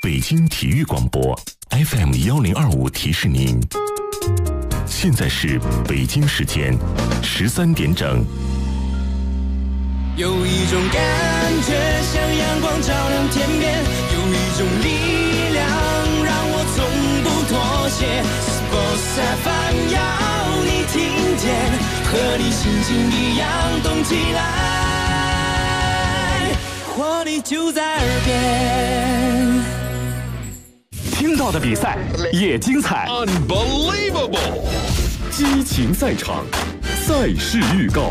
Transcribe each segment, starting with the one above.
北京体育广播 FM1025提示您，现在是北京时间13点整。 有一种感觉像阳光照亮天边，有一种力量让我从不妥协。Sports FM 要你听见，和你心情一样动起来，活力就在耳边。 听到的比赛也精彩 ，Unbelievable！ 激情赛场，赛事预告。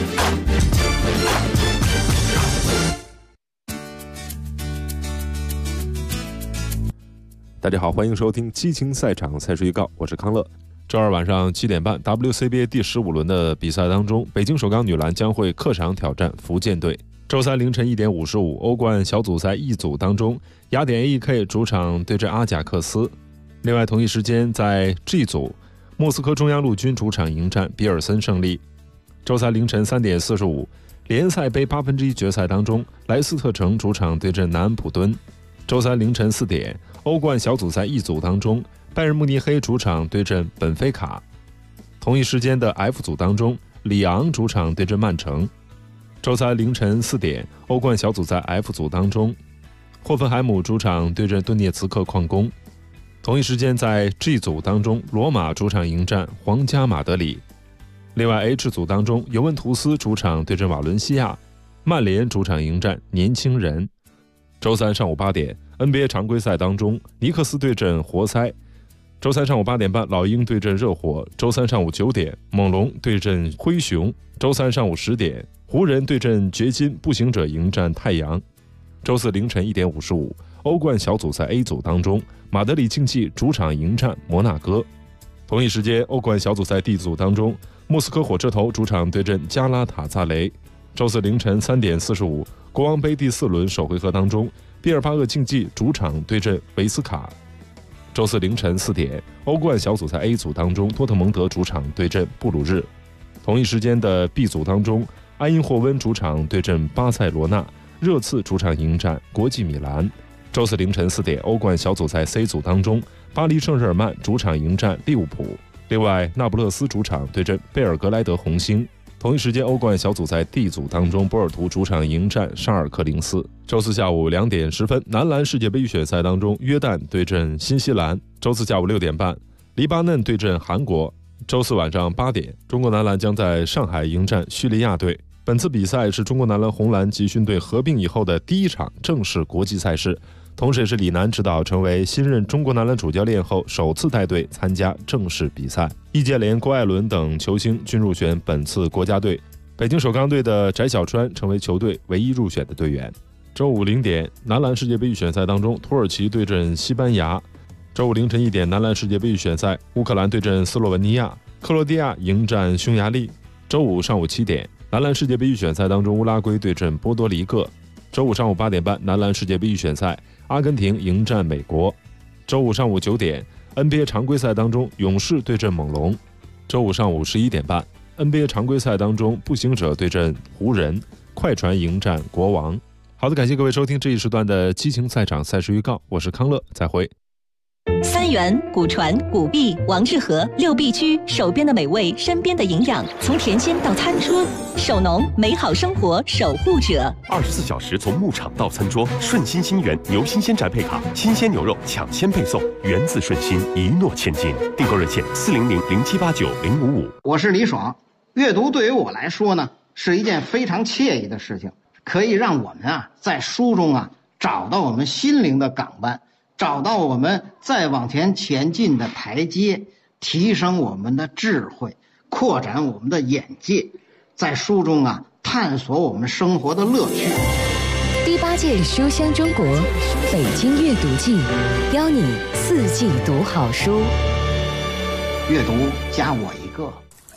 大家好，欢迎收听激情赛场赛事预告，我是康乐。周二晚上7点半 ，WCBA 第15轮的比赛当中，北京首钢女篮将会客场挑战福建队。周三凌晨1点55，欧冠小组赛一组当中，雅典 AEK 主场对阵阿贾克斯。另外，同一时间在 G 组，莫斯科中央陆军主场迎战比尔森胜利。周三凌晨3点45，联赛杯1/8决赛当中，莱斯特城主场对阵南安普敦。周三凌晨4点，欧冠小组赛一组当中，拜仁慕尼黑主场对阵本菲卡。同一时间的 F 组当中，里昂主场对阵曼城。周三凌晨4点，欧冠小组赛 F 组当中，霍芬海姆主场对阵顿涅茨克矿工。同一时间在 G 组当中，罗马主场迎战皇家马德里。另外 H 组当中，尤文图斯主场对阵瓦伦西亚，曼联主场迎战年轻人。周三上午8点 NBA 常规赛当中，尼克斯对阵活塞。周三上午8点半，老鹰对阵热火。周三上午9点，猛龙对阵灰熊。周三上午10点，湖人对阵掘金，步行者迎战太阳。周四凌晨1点55，欧冠小组赛 A 组当中，马德里竞技主场迎战摩纳哥。同一时间，欧冠小组赛 D 组当中，莫斯科火车头主场对阵加拉塔萨雷。周四凌晨3点45，国王杯第4轮首回合当中，毕尔巴鄂竞技主场对阵维斯卡。周四凌晨4点，欧冠小组赛 A 组当中，多特蒙德主场对阵布鲁日。同一时间的 B 组当中，埃因霍温主场对阵巴塞罗那，热刺主场迎战国际米兰。周四凌晨4点，欧冠小组赛 C 组当中，巴黎圣日耳曼主场迎战利物浦。另外，那不勒斯主场对阵贝尔格莱德红星。同一时间，欧冠小组赛 D 组当中，波尔图主场迎战沙尔克零四。周四下午2点10分，男篮世界杯预选赛当中，约旦对阵新西兰。周四下午6点半，黎巴嫩对阵韩国。周四晚上8点，中国男篮将在上海迎战叙利亚队。本次比赛是中国男篮红蓝集训队合并以后的第一场正式国际赛事，同时也是李楠指导成为新任中国男篮主教练后首次带队参加正式比赛。易建联、郭艾伦等球星均入选本次国家队，北京首钢队的翟小川成为球队唯一入选的队员。周五0点，男篮世界杯预选赛当中，土耳其对阵西班牙。周五凌晨1点，男篮世界杯预选赛，乌克兰对阵斯洛文尼亚，克罗地亚迎战匈牙利。周五上午7点，男篮世界杯预选赛当中，乌拉圭对阵波多黎各。周五上午8点半，男篮世界杯预选赛，阿根廷迎战美国。周五上午9点， NBA 常规赛当中，勇士对阵猛龙。周五上午11点半， NBA 常规赛当中，步行者对阵湖人，快船迎战国王。好的，感谢各位收听这一时段的激情赛场赛事预告，我是康乐，再会。 三元、古传、古碧、王致和6必居，手边的美味，身边的营养，从甜心到餐桌，手农美好生活守护者。 24小时从牧场到餐桌，顺心新源牛新鲜宅配卡，新鲜牛肉抢先配送，源自顺心，一诺千金。订购热线400-0789-055。 我是李爽。阅读对于我来说呢，是一件非常惬意的事情，可以让我们在书中找到我们心灵的港湾，找到我们再往前进的台阶，提升我们的智慧，扩展我们的眼界，在书中探索我们生活的乐趣。 第8届书香中国北京阅读季，邀你4季读好书。 阅读加我一个。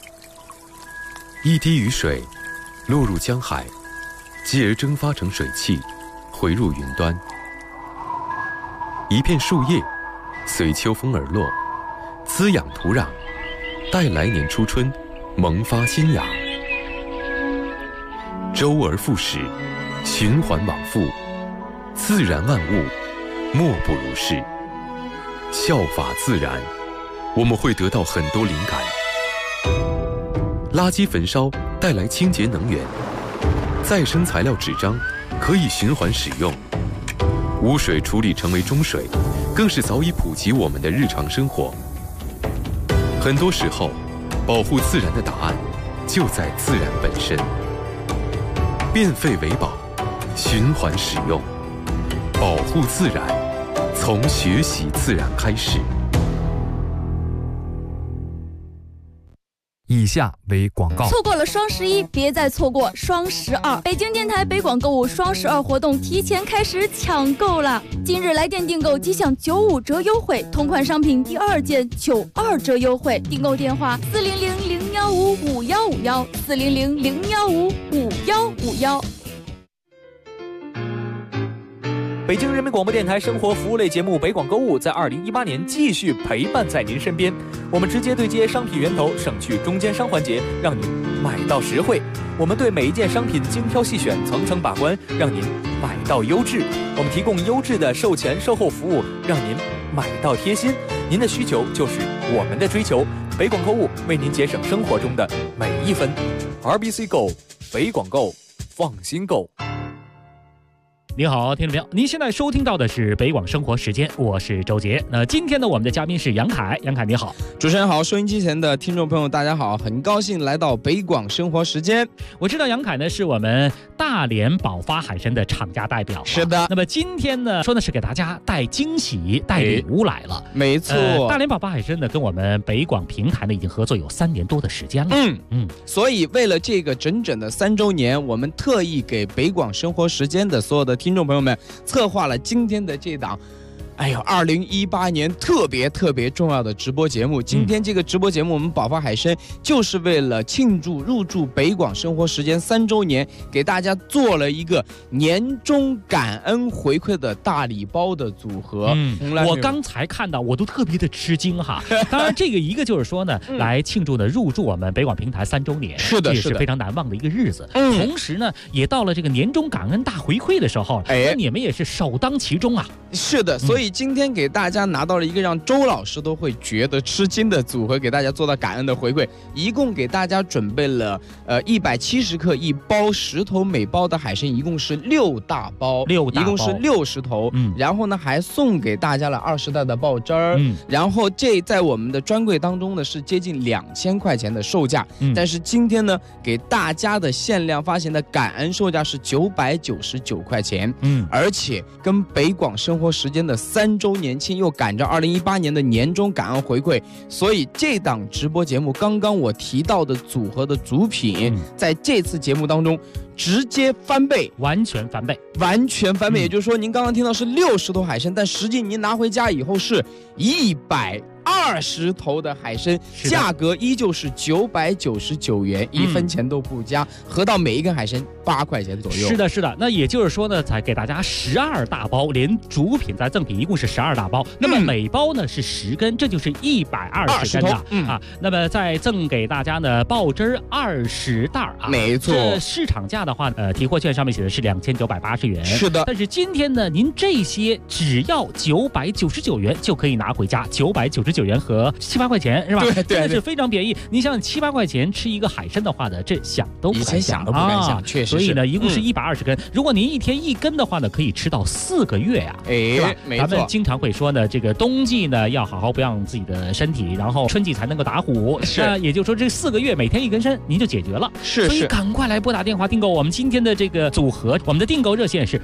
一滴雨水落入江海，继而蒸发成水汽，回入云端。一片树叶随秋风而落，滋养土壤，待来年初春萌发新芽。周而复始，循环往复，自然万物莫不如是。效法自然，我们会得到很多灵感。垃圾焚烧带来清洁能源，再生材料纸张可以循环使用，污水处理成为中水，更是早已普及我们的日常生活。很多时候，保护自然的答案就在自然本身。变废为宝，循环使用，保护自然，从学习自然开始。 以下为广告。 错过了双11，别再错过双12。北京电台北广购物双12活动提前开始抢购了。今日来电订购即享95折优惠，同款商品第2件92折优惠。订购电话400-015-5151，400-015-5151。 北京人民广播电台生活服务类节目《北广购物》在2018年继续陪伴在您身边。我们直接对接商品源头，省去中间商环节，让您买到实惠。我们对每一件商品精挑细选，层层把关，让您买到优质。我们提供优质的售前售后服务，让您买到贴心。您的需求就是我们的追求。北广购物为您节省生活中的每一分。RBC Go， 北广购，放心购。 您好，听众朋友，您现在收听到的是北广生活时间，我是周杰。那今天呢，我们的嘉宾是杨凯，杨凯你好。 主持人好，收音机前的听众朋友大家好，很高兴来到北广生活时间。 我知道杨凯呢是我们大连宝发海参的厂家代表， 是的。 那么今天呢，说的是给大家带惊喜、带礼物来了。 没错， 大连宝发海参呢跟我们北广平台呢已经合作有3年多的时间了。 所以为了这个整整的3周年，我们特意给北广生活时间的所有的听众朋友们策划了今天的这档2018年特别重要的直播节目。今天这个直播节目，我们宝发海参就是为了庆祝入驻北广生活时间3周年，给大家做了一个年终感恩回馈的大礼包的组合。 我刚才看到，我都特别的吃惊哈。当然，这个一个就是说呢，来庆祝呢入驻我们北广平台3周年， 是的， 也是非常难忘的一个日子。同时呢，也到了这个年终感恩大回馈的时候，那你们也是首当其冲啊。 是的，所以今天给大家拿到了一个让周老师都会觉得吃惊的组合，给大家做到感恩的回馈。一共给大家准备了170克1包10头每包的海参，一共是6大包，一共是60头。然后呢，还送给大家了20袋的爆汁儿。然后这在我们的专柜当中呢是接近2000块钱的售价，但是今天呢给大家的限量发行的感恩售价是999块钱。而且跟北广生活时间的3周年庆又赶着2018年的年终感恩回馈，所以这档直播节目刚刚我提到的组合的主品，在这次节目当中直接翻倍， 完全翻倍。 也就是说，您刚刚听到是60头海参，但实际您拿回家以后是120头的海参，价格依旧是999元，1分钱都不加，合到每一根海参8块钱左右。 是的。那也就是说呢，才给大家12大包，连主品再赠品，一共是12大包。那么每包呢是10根，这就是120根的那么再赠给大家呢爆汁20袋啊。 没错。 这市场价的话，提货券上面写的是2980元。 是的。 但是今天呢，您这些只要999元就可以拿回家，999元和7、8块钱是吧？ 对， 真的是非常便宜。你想7、8块钱吃一个海参的话呢，这想都不敢想确实。 所以呢，一共是120根。如果您一天1根的话呢，可以吃到4个月呀，是吧？ 没错。 咱们经常会说呢，这个冬季呢要好好保养自己的身体，然后春季才能够打虎。也就是说这4个月每天1根参，您就解决了。所以赶快来拨打电话订购我们今天的这个组合。我们的订购热线是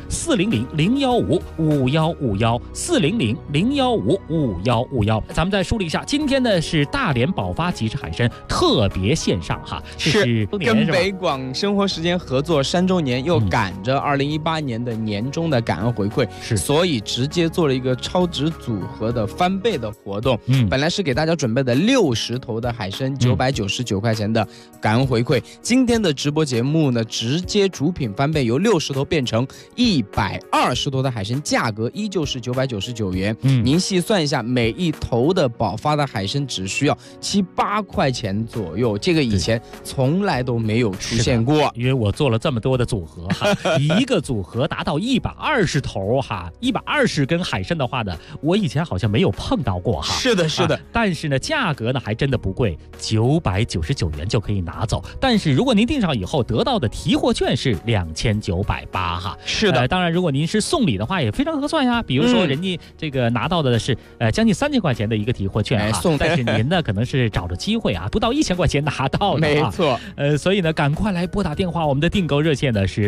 400-015-5151，400-015-5151。咱们再梳理一下，今天呢是大连宝发即食海参特别线上哈， 是跟北广生活时间合作3周年，又赶着2018年的年终的感恩回馈，所以直接做了一个超值组合的翻倍的活动。本来是给大家准备的60头的海参，999块钱的感恩回馈。今天的直播节目呢，直接主品翻倍，由60头变成120头的海参，价格依旧是999元。您细算一下，每一头的保发的海参只需要7、8块钱左右，这个以前从来都没有出现过。 因为我做了这么多的组合哈，一个组合达到120头哈，120根海参的话呢，我以前好像没有碰到过哈。 是的，是的。 但是呢，价格呢还真的不贵，999元就可以拿走。但是如果您订上以后得到的提货券是2980哈。 是的， 当然如果您是送礼的话也非常合算呀。比如说人家这个拿到的是将近3000块钱的一个提货券哈，但是您呢可能是找着机会啊，不到1000块钱拿到的。 没错。 所以呢，赶快来拨打电话，我们的订购热线呢是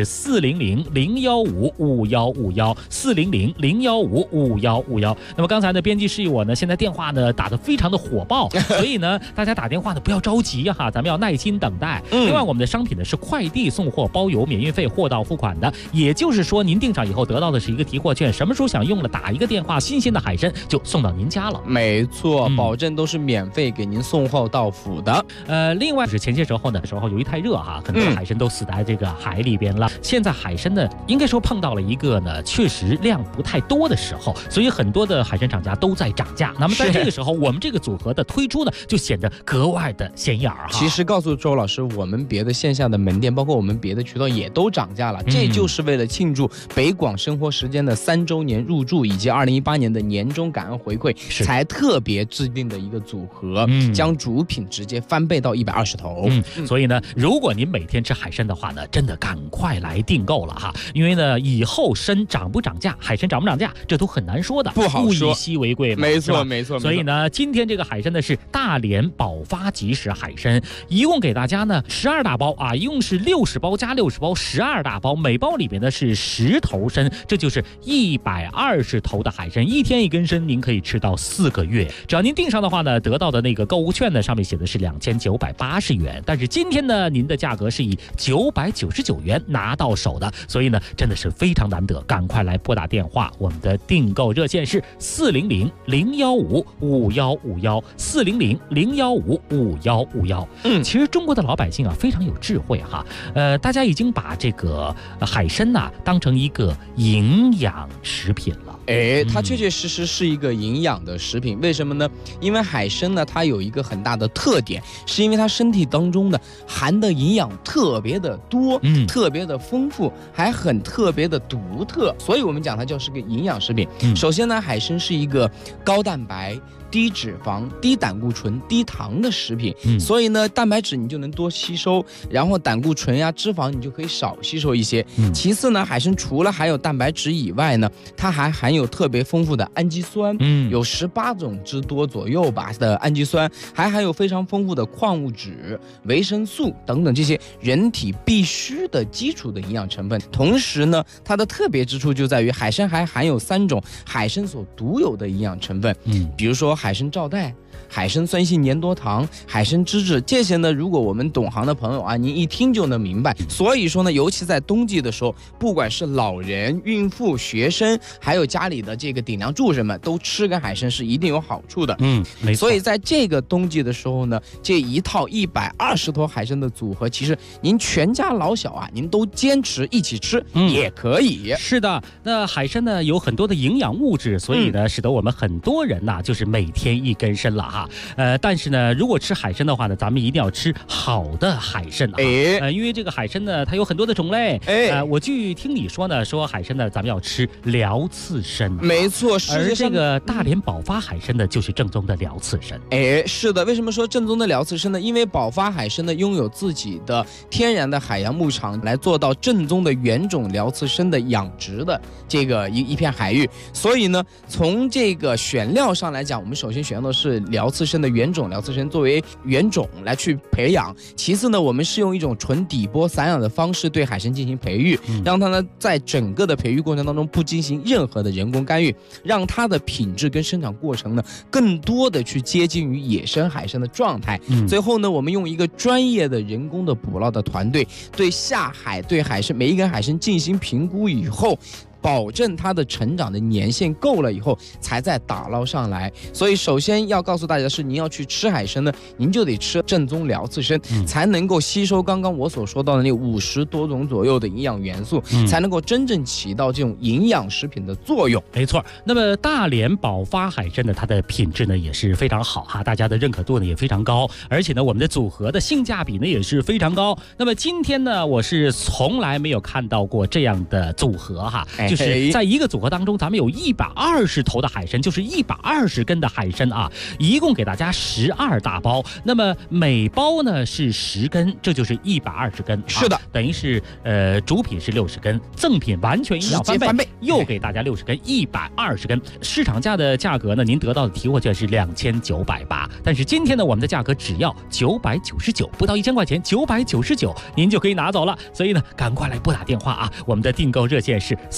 400-015-5151，400-015-5151。那么刚才呢，编辑示意我呢，现在电话呢打得非常的火爆，所以呢，大家打电话呢不要着急哈，咱们要耐心等待。另外，我们的商品呢是快递送货，包邮免运费，货到付款的。也就是说，您订上以后得到的是一个提货券，什么时候想用了，打一个电话，新鲜的海参就送到您家了。 没错，保证都是免费给您送货到府的。 另外是前些时候由于太热哈，很多海参都死在这个海里边了。现在海参呢，应该说碰到了一个呢确实量不太多的时候，所以很多的海参厂家都在涨价。那么在这个时候，我们这个组合的推出呢，就显得格外的显眼哈。 其实告诉周老师，我们别的线下的门店，包括我们别的渠道也都涨价了，这就是为了庆祝北广生活时间的3周年入驻以及2018年的年终感恩回馈，才特别制定的一个组合，将主品直接翻倍到120头。 所以呢，如果您每天吃海参的话呢，真的赶快来订购了哈，因为呢，以后参涨不涨价，海参涨不涨价，这都很难说的， 不好说， 物以稀为贵嘛， 没错没错。 所以呢，今天这个海参呢是大连保发即食海参，一共给大家呢12大包啊，一共是60包加60包，12大包，每包里边呢是10头参，这就是120头的海参，一天一根参，您可以吃到4个月。只要您订上的话呢，得到的那个购物券呢，上面写的是2980元，但是今天呢，您的价格是以999元拿到手的，所以呢，真的是非常难得，赶快来拨打电话，我们的订购热线是400-015-5151，400-015-5151。其实中国的老百姓啊，非常有智慧哈，大家已经把这个海参呐当成一个营养食品了。 它确确实实是一个营养的食品，为什么呢？因为海参呢，它有一个很大的特点，是因为它身体当中呢含的营养特别的多，特别的丰富，还很特别的独特，所以我们讲它就是个营养食品。首先呢，海参是一个高蛋白、低脂肪、低胆固醇、低糖的食品，所以呢，蛋白质你就能多吸收，然后胆固醇呀、脂肪你就可以少吸收一些。其次呢，海参除了含有蛋白质以外呢，它还含有特别丰富的氨基酸，有18种之多左右吧的氨基酸，还含有非常丰富的矿物质、维生素等等这些人体必须的基础的营养成分。同时呢，它的特别之处就在于海参还含有3种海参所独有的营养成分，比如说海参皂苷、海参酸性粘多糖、海参脂质，这些呢，如果我们懂行的朋友啊，您一听就能明白。所以说呢，尤其在冬季的时候，不管是老人、孕妇、学生，还有家里的这个顶梁柱人们，都吃根海参是一定有好处的。 没错。 所以在这个冬季的时候呢，这一套120头海参的组合，其实您全家老小啊，您都坚持一起吃也可以。 是的，那海参呢有很多的营养物质，所以呢，使得我们很多人呐，就是每天一根参了哈。但是呢，如果吃海参的话呢，咱们一定要吃好的海参啊。因为这个海参呢，它有很多的种类。我据听你说呢，说海参呢，咱们要吃辽刺参。 没错， 而这个大连保发海参呢，就是正宗的辽刺参。 是的，为什么说正宗的辽刺参呢？因为保发海参呢，拥有自己的天然的海洋牧场，来做到正宗的原种辽刺参的养殖的这个一片海域。所以呢，从这个选料上来讲，我们首先选用的是辽刺参的原种辽刺参作为原种来去培养。其次呢，我们是用一种纯底波散养的方式对海参进行培育，让它呢在整个的培育过程当中不进行任何的人工干预，让它的品质跟生长过程呢更多的去接近于野生海参的状态。最后呢，我们用一个专业的人工的捕捞的团队对下海对海参每一根海参进行评估以后， 保证它的成长的年限够了以后，才再打捞上来。所以首先要告诉大家的是，您要去吃海参呢，您就得吃正宗辽刺参，才能够吸收刚刚我所说到的那50多种左右的营养元素，才能够真正起到这种营养食品的作用。 没错，那么大连宝发海参呢，它的品质呢也是非常好哈，大家的认可度呢也非常高，而且呢我们的组合的性价比呢也是非常高。那么今天呢，我是从来没有看到过这样的组合哈，就是在一个组合当中，咱们有120头的海参，就是120根的海参啊，一共给大家12大包，那么每包呢是10根，这就是120根。 是的， 等于是主品是60根，赠品完全营养翻倍，又给大家60根，120根。市场价的价格呢，您得到的提货券是2980，但是今天呢，我们的价格只要999，不到1000块钱，999您就可以拿走了。所以呢，赶快来拨打电话啊！我们的订购热线是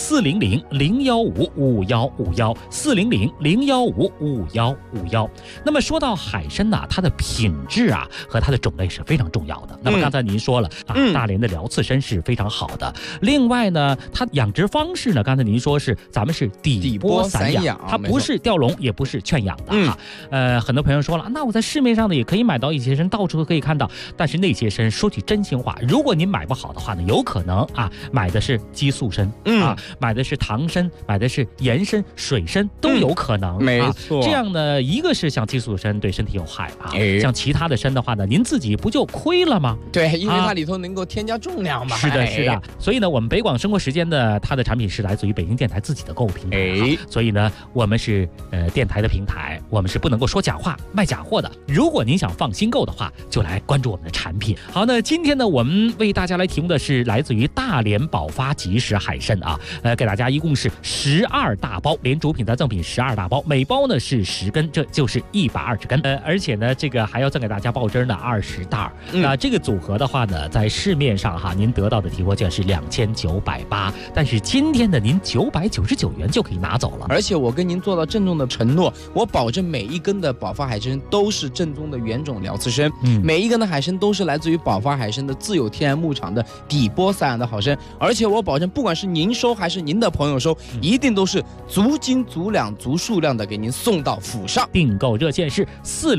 400-015-5151，400-015-5151。那么说到海参呢，它的品质啊和它的种类是非常重要的。那么刚才您说了啊，大连的辽刺参是非常好的。另外呢，它养殖方式呢，刚才您说是咱们是底波散养，它不是吊笼，也不是圈养的哈。很多朋友说了，那我在市面上呢也可以买到一些参，到处都可以看到。但是那些参，说句真心话，如果您买不好的话呢，有可能啊买的是激素参，买的是糖参，买的是盐参、水参都有可能。 没错， 这样呢，一个是像激素参对身体有害啊，像其他的参的话呢，您自己不就亏了吗？ 对，因为它里头能够添加重量嘛。 是的，是的。所以呢，我们北广生活时间呢，它的产品是来自于北京电台自己的购物平台。所以呢，我们是电台的平台，我们是不能够说假话、卖假货的。如果您想放心购的话，就来关注我们的产品。好，那今天呢，我们为大家来提供的是来自于大连宝发即食海参啊，给大家一共是12大包，连主品再赠品12大包，每包呢是10根，这就是120根。而且呢，这个还要赠给大家爆汁呢20袋。那这个组合的话呢，在市面上哈，您得到的提货券是2980，但是今天呢，您999元就可以拿走了。 而且我跟您做到郑重的承诺，我保证每一根的宝发海参都是正宗的原种辽刺参，每一根的海参都是来自于宝发海参的自有天然牧场的底波散养的好参，而且我保证，不管是您收还是您的朋友收，一定都是足斤足两足数量的给您送到府上。 订购热线是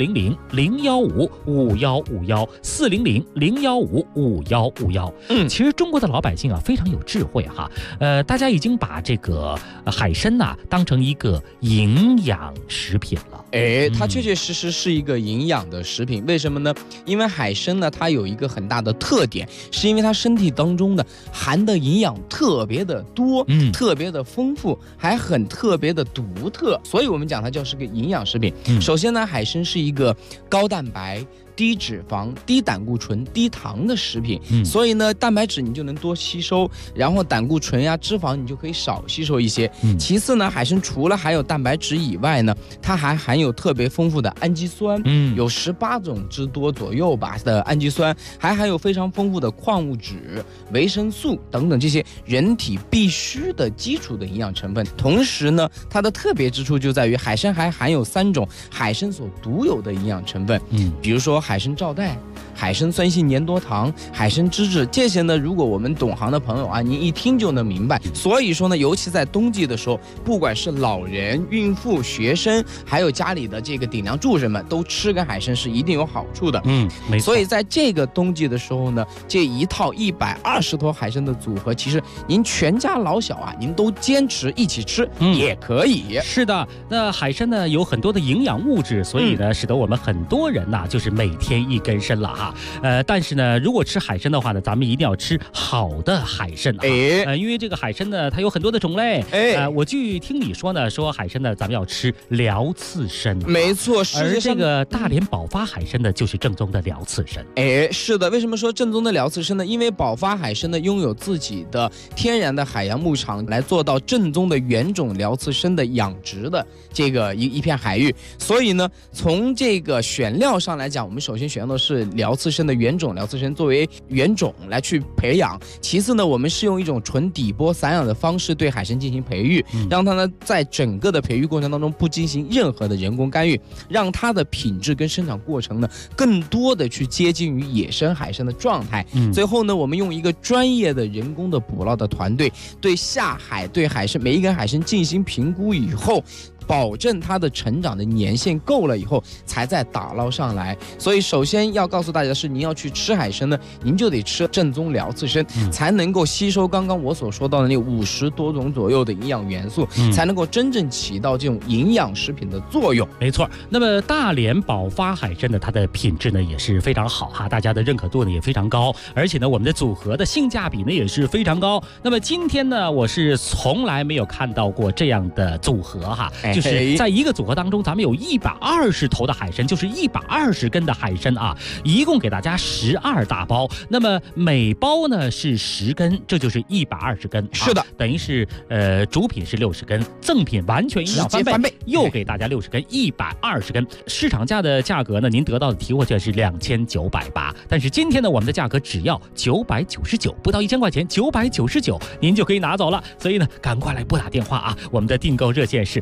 400-015-5151，400-015-5151。其实中国的老百姓啊非常有智慧哈，大家已经把这个海参呐当成一个营养食品了。 它确确实实是一个营养的食品。为什么呢？因为海参呢，它有一个很大的特点，是因为它身体当中呢含的营养特别的多，特别的丰富，还很特别的独特，所以我们讲它就是个营养食品。首先呢，海参是一个高蛋白、低脂肪、低胆固醇、低糖的食品，所以呢，蛋白质你就能多吸收，然后胆固醇呀、脂肪你就可以少吸收一些。其次呢，海参除了含有蛋白质以外呢，它还含有特别丰富的氨基酸，有18种之多左右吧的氨基酸，还含有非常丰富的矿物质、维生素等等这些人体必须的基础的营养成分。同时呢，它的特别之处就在于海参还含有3种海参所独有的营养成分，比如说海参皂苷、海参酸性粘多糖、海参脂质，这些呢，如果我们懂行的朋友啊，您一听就能明白。所以说呢，尤其在冬季的时候，不管是老人、孕妇、学生，还有家里的这个顶梁柱人们，都吃根海参是一定有好处的。 没错。 所以在这个冬季的时候呢，这一套120头海参的组合，其实您全家老小啊，您都坚持一起吃也可以。 是的，那海参呢有很多的营养物质，所以呢，使得我们很多人呐，就是每天1根参了哈。但是呢，如果吃海参的话呢，咱们一定要吃好的海参啊。因为这个海参呢，它有很多的种类。我据听你说呢，说海参呢，咱们要吃辽刺参。 没错， 而这个大连宝发海参呢，就是正宗的辽刺参。 是的，为什么说正宗的辽刺参呢？因为宝发海参呢，拥有自己的天然的海洋牧场，来做到正宗的原种辽刺参的养殖的这个一片海域。所以呢，从这个选料上来讲，我们们首先选用的是辽刺参的原种，辽刺参作为原种来去培养。其次呢，我们是用一种纯底波散养的方式对海参进行培育，让它呢在整个的培育过程当中不进行任何的人工干预，让它的品质跟生长过程呢更多的去接近于野生海参的状态。最后呢，我们用一个专业的人工的捕捞的团队对下海对海参每一根海参进行评估以后，保证它的成长的年限够了以后，才再打捞上来。所以首先要告诉大家是，您要去吃海参呢，您就得吃正宗辽刺参，才能够吸收刚刚我所说到的那50多种左右的营养元素，才能够真正起到这种营养食品的作用。 没错。那么大连宝发海参呢，它的品质呢也是非常好哈，大家的认可度呢也非常高，而且呢我们的组合的性价比呢也是非常高。那么今天呢，我是从来没有看到过这样的组合哈，就是在一个组合当中，咱们有120头的海参，就是120根的海参啊，一共给大家12大包。那么每包呢是10根，这就是120根。 是的， 等于是主品是60根，赠品完全营养翻倍，又给大家60根，120根。市场价的价格呢，您得到的提货券是2980，但是今天呢，我们的价格只要999，不到1000块钱，999您就可以拿走了。所以呢，赶快来拨打电话啊，我们的订购热线是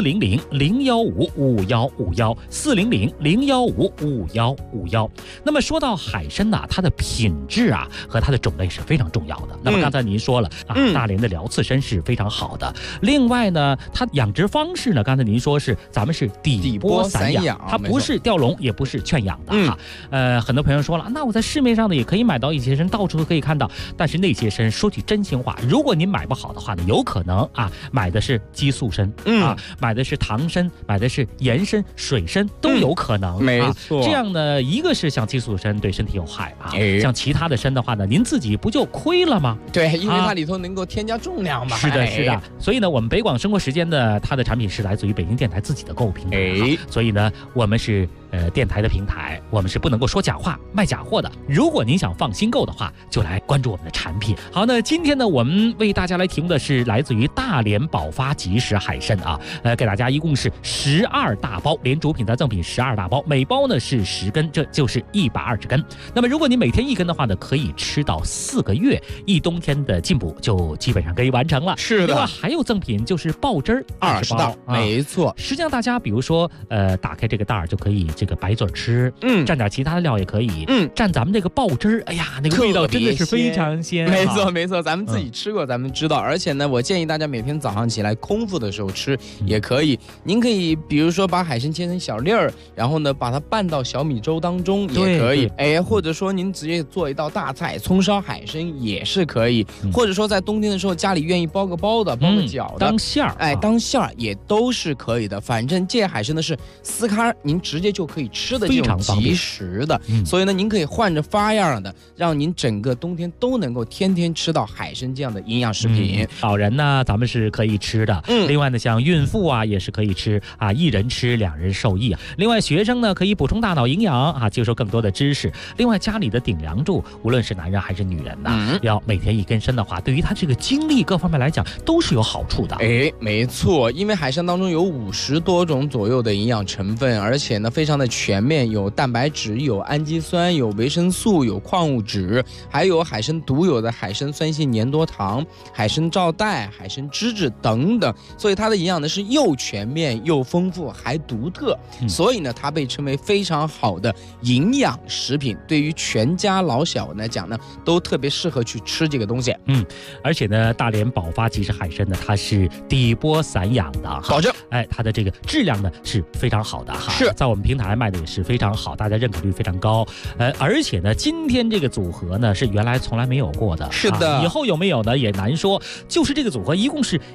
400-015-5151，400-015-5151。那么说到海参呐，它的品质啊和它的种类是非常重要的。那么刚才您说了啊，大连的辽刺参是非常好的。另外呢，它养殖方式呢，刚才您说是咱们是底波散养，它不是吊笼，也不是圈养的哈。很多朋友说了，那我在市面上呢也可以买到一些参，到处都可以看到。但是那些参说句真心话，如果您买不好的话呢，有可能啊买的是激素参啊，买的是糖参，买的是盐参、水参都有可能。 没错。 这样呢，一个是像激素参对身体有害啊，像其他的参的话呢，您自己不就亏了吗？ 对，因为它里头能够添加重量嘛。 是的，是的。所以呢，我们北广生活时间呢，它的产品是来自于北京电台自己的购物平台。所以呢，我们是电台的平台，我们是不能够说假话、卖假货的。如果您想放心购的话，就来关注我们的产品。好，那今天呢，我们为大家来提供的是来自于大连宝发即食海参啊，给大家一共是12大包，连主品再赠品12大包，每包呢是10根，这就是120根。那么如果你每天1根的话呢，可以吃到4个月，一冬天的进补就基本上可以完成了。 是的。 另外还有赠品就是爆汁儿20 包，没错。 实际上大家比如说打开这个袋儿就可以这个白嘴吃，蘸点其他的料也可以，蘸咱们这个爆汁儿，哎呀，那个味道真的是非常鲜。 没错没错，咱们自己吃过，咱们知道。而且呢，我建议大家每天早上起来空腹的时候吃也可以。您可以比如说把海参切成小粒儿，然后呢把它拌到小米粥当中也可以。或者说您直接做一道大菜，葱烧海参也是可以。或者说在冬天的时候家里愿意包个包的，包个饺的， 当馅儿， 当馅儿也都是可以的。反正这海参呢是撕开您直接就可以吃的这种即食的，所以呢您可以换着花样的，让您整个冬天都能够天天吃到海参这样的营养食品。 老人呢咱们是可以吃的，另外呢像孕妇啊也是可以吃啊，一人吃2人受益啊。另外学生呢可以补充大脑营养啊，接受更多的知识。另外家里的顶梁柱，无论是男人还是女人呢，要每天1根参的话，对于他这个精力各方面来讲都是有好处的。 没错，因为海参当中有50多种左右的营养成分，而且呢非常的全面，有蛋白质，有氨基酸，有维生素，有矿物质，还有海参独有的海参酸性粘多糖、海参皂带、海参脂质等等，所以它的营养呢是又全面又丰富还独特，所以呢它被称为非常好的营养食品，对于全家老小来讲呢都特别适合去吃这个东西。 而且呢大连宝发即食海参呢，它是底波散养的， 保证它的这个质量呢是非常好的哈， 是在我们平台卖的也是非常好，大家认可率非常高。而且呢今天这个组合呢是原来从来没有过的， 是的， 以后有没有呢也难说。就是这个组合一共是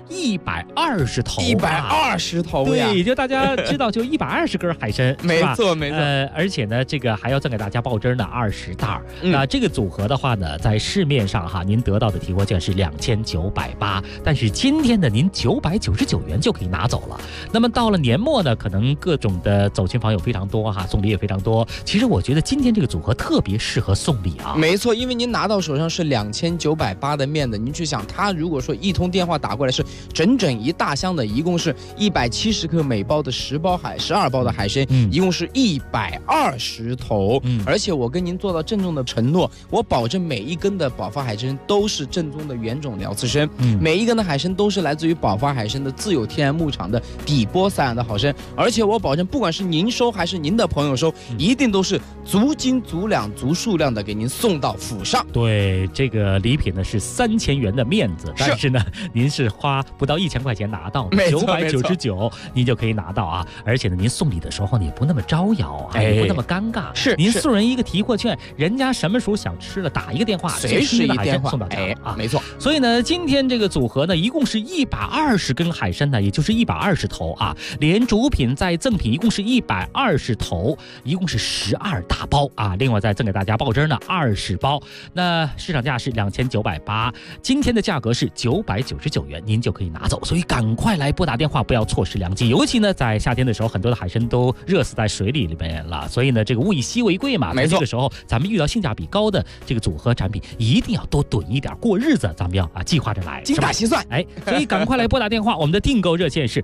120头 ，120头呀， 对，就大家知道就120根海参， 没错没错。 而且呢这个还要赠给大家爆汁呢20袋。那这个组合的话呢，在市面上哈您得到的提货券是2980，但是今天呢您999元就可以拿走了。那么到了年末呢，可能各种的走亲访友非常常多哈，送礼也非常多。其实我觉得今天这个组合特别适合送礼啊。 没错，因为您拿到手上是2980的面的，您去想，他如果说一通电话打过来是整整一大箱的，一共是170克每包的12包的海参，一共是120头。而且我跟您做到郑重的承诺，我保证每一根的宝发海参都是正宗的原种辽刺参，每一根的海参都是来自于宝发海参的自有天然牧场的底波散养的好参，而且我保证，不管是您收还是您的朋友收，一定都是足斤足两足数量的给您送到府上。 对，这个礼品呢是3000元的面子，但是呢，您是花不到1000块钱拿到的，999您就可以拿到啊。而且呢，您送礼的时候呢也不那么招摇啊，也不那么尴尬。 是， 您送人一个提货券，人家什么时候想吃的，打一个电话， 随时一电话送到家啊。 没错。 所以呢，今天这个组合呢，一共是120根海参呢，也就是120头啊，连主品再赠品一共是120头，一共是12大包啊。另外再赠给大家爆汁呢20包，那市场价是2980，今天的价格是999元，您就可以拿走。所以赶快来拨打电话，不要错失良机。尤其呢，在夏天的时候，很多的海参都热死在水里面了，所以呢，这个物以稀为贵嘛。 没错， 这个时候咱们遇到性价比高的这个组合产品，一定要多囤一点，过日子咱们要计划着来， 精打细算。 所以赶快来拨打电话，我们的订购热线是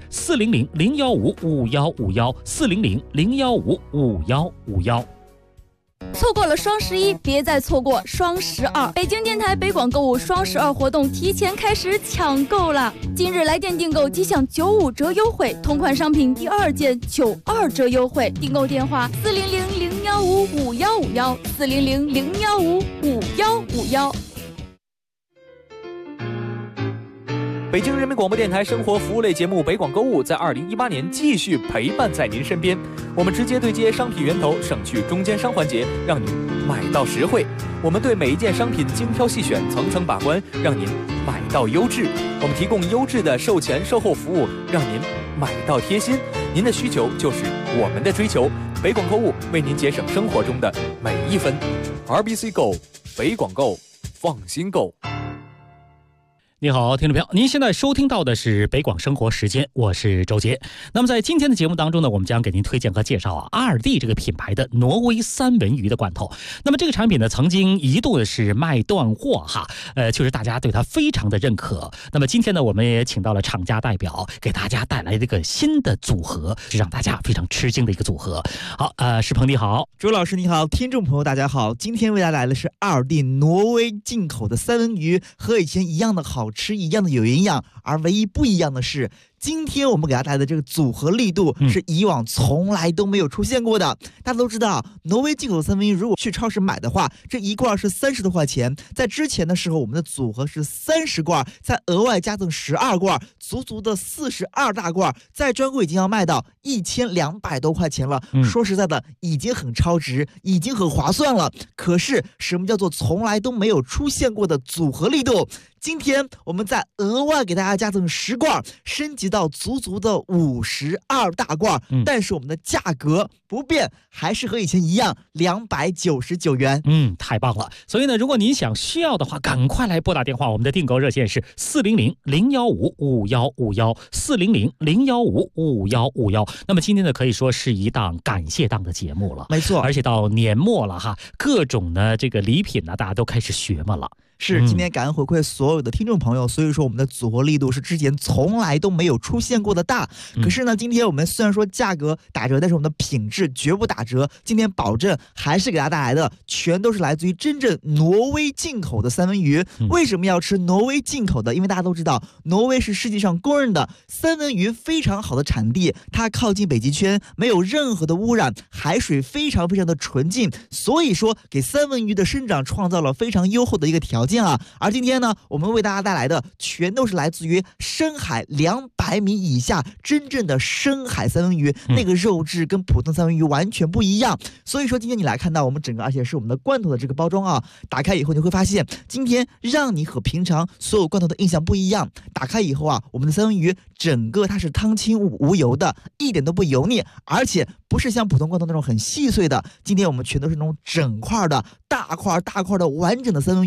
400-015-5151，400-015-5151。 错过了双11，别再错过双12。北京电台北广购物双12活动提前开始抢购了，今日来电订购即享95折优惠，同款商品第2件92折优惠。订购电话400-015-5151，400-015-5151。 北京人民广播电台生活服务类节目北广购物在2018年继续陪伴在您身边。我们直接对接商品源头，省去中间商环节，让您买到实惠。我们对每一件商品精挑细选，层层把关，让您买到优质。我们提供优质的售前售后服务，让您买到贴心。您的需求就是我们的追求。北广购物为您节省生活中的每一分。RBC Go， 北广购，放心购。 你好，听众朋友，您现在收听到的是北广生活时间，我是周杰。那么在今天的节目当中呢，我们将给您推荐和介绍阿尔蒂这个品牌的挪威三文鱼的罐头。那么这个产品呢，曾经一度是卖断货哈，确实大家对它非常的认可。那么今天呢，我们也请到了厂家代表，给大家带来这个新的组合，是让大家非常吃惊的一个组合。好，石鹏你好， 周老师你好，听众朋友大家好，今天为大家来的是阿尔蒂挪威进口的三文鱼，和以前一样的好吃，一样的有营养，而唯一不一样的是，今天我们给大家带来的这个组合力度是以往从来都没有出现过的。大家都知道，挪威进口的三文鱼如果去超市买的话，这一罐是30多块钱。在之前的时候，我们的组合是30罐，再额外加赠12罐，足足的42大罐，在专柜已经要卖到1200多块钱了。说实在的，已经很超值，已经很划算了。可是什么叫做从来都没有出现过的组合力度？今天我们再额外给大家加赠10罐，升级到足足的52大罐，但是我们的价格不变，还是和以前一样299元。 太棒了！所以呢，如果您需要的话，赶快来拨打电话，我们的订购热线是400-015-5151，400-015-5151。那么今天呢，可以说是一档感谢档的节目了， 没错， 而且到年末了哈，各种呢这个礼品呢，大家都开始学嘛了。 是，今天感恩回馈所有的听众朋友，所以说我们的组合力度是之前从来都没有出现过的大。可是呢，今天我们虽然说价格打折，但是我们的品质绝不打折。今天保证还是给大家带来的全都是来自于真正挪威进口的三文鱼。为什么要吃挪威进口的？因为大家都知道，挪威是世界上公认的三文鱼非常好的产地，它靠近北极圈，没有任何的污染，海水非常非常的纯净，所以说给三文鱼的生长创造了非常优厚的一个条件。而今天呢，我们为大家带来的全都是来自于深海200米以下真正的深海三文鱼，那个肉质跟普通三文鱼完全不一样。所以说今天你来看到我们整个，而且是我们的罐头的这个包装啊，打开以后你会发现，今天让你和平常所有罐头的印象不一样。打开以后啊，我们的三文鱼整个它是汤清无油的，一点都不油腻，而且不是像普通罐头那种很细碎的。今天我们全都是那种整块的大块的完整的三文鱼，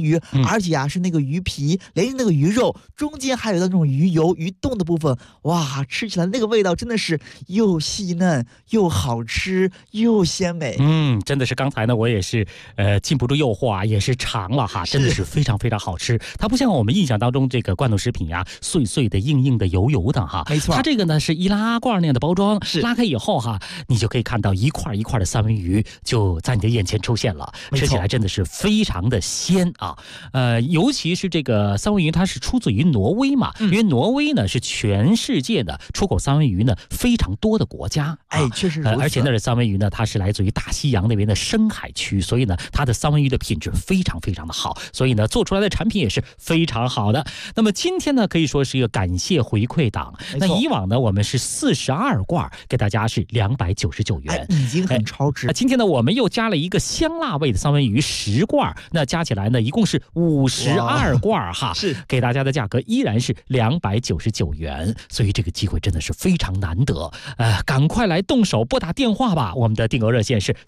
而且啊是那个鱼皮连着那个鱼肉，中间还有那种鱼油鱼冻的部分，哇，吃起来那个味道真的是又细嫩又好吃又鲜美。 真的是刚才呢我也是禁不住诱惑啊，也是尝了哈，真的是非常非常好吃。它不像我们印象当中这个罐头食品呀，碎碎的硬硬的油油的哈， 没错， 它这个呢是易拉罐那样的包装，拉开以后哈，你就可以看到一块一块的三文鱼就在你的眼前出现了，吃起来真的是非常的鲜啊。尤其是这个三文鱼它是出自于挪威嘛，因为挪威呢是全世界的出口三文鱼呢非常多的国家， 确实如此。 而且那的三文鱼呢它是来自于大西洋那边的深海区，所以呢它的三文鱼的品质非常非常的好，所以呢做出来的产品也是非常好的。那么今天呢可以说是一个感谢回馈档，那以往呢我们是42罐给大家是299元， 已经很超值。 今天呢我们又加了一个香辣味的三文鱼10罐，那加起来呢一共是52罐哈， 是给大家的价格依然是299元，所以这个机会真的是非常难得，赶快来动手拨打电话吧，我们的订购热线是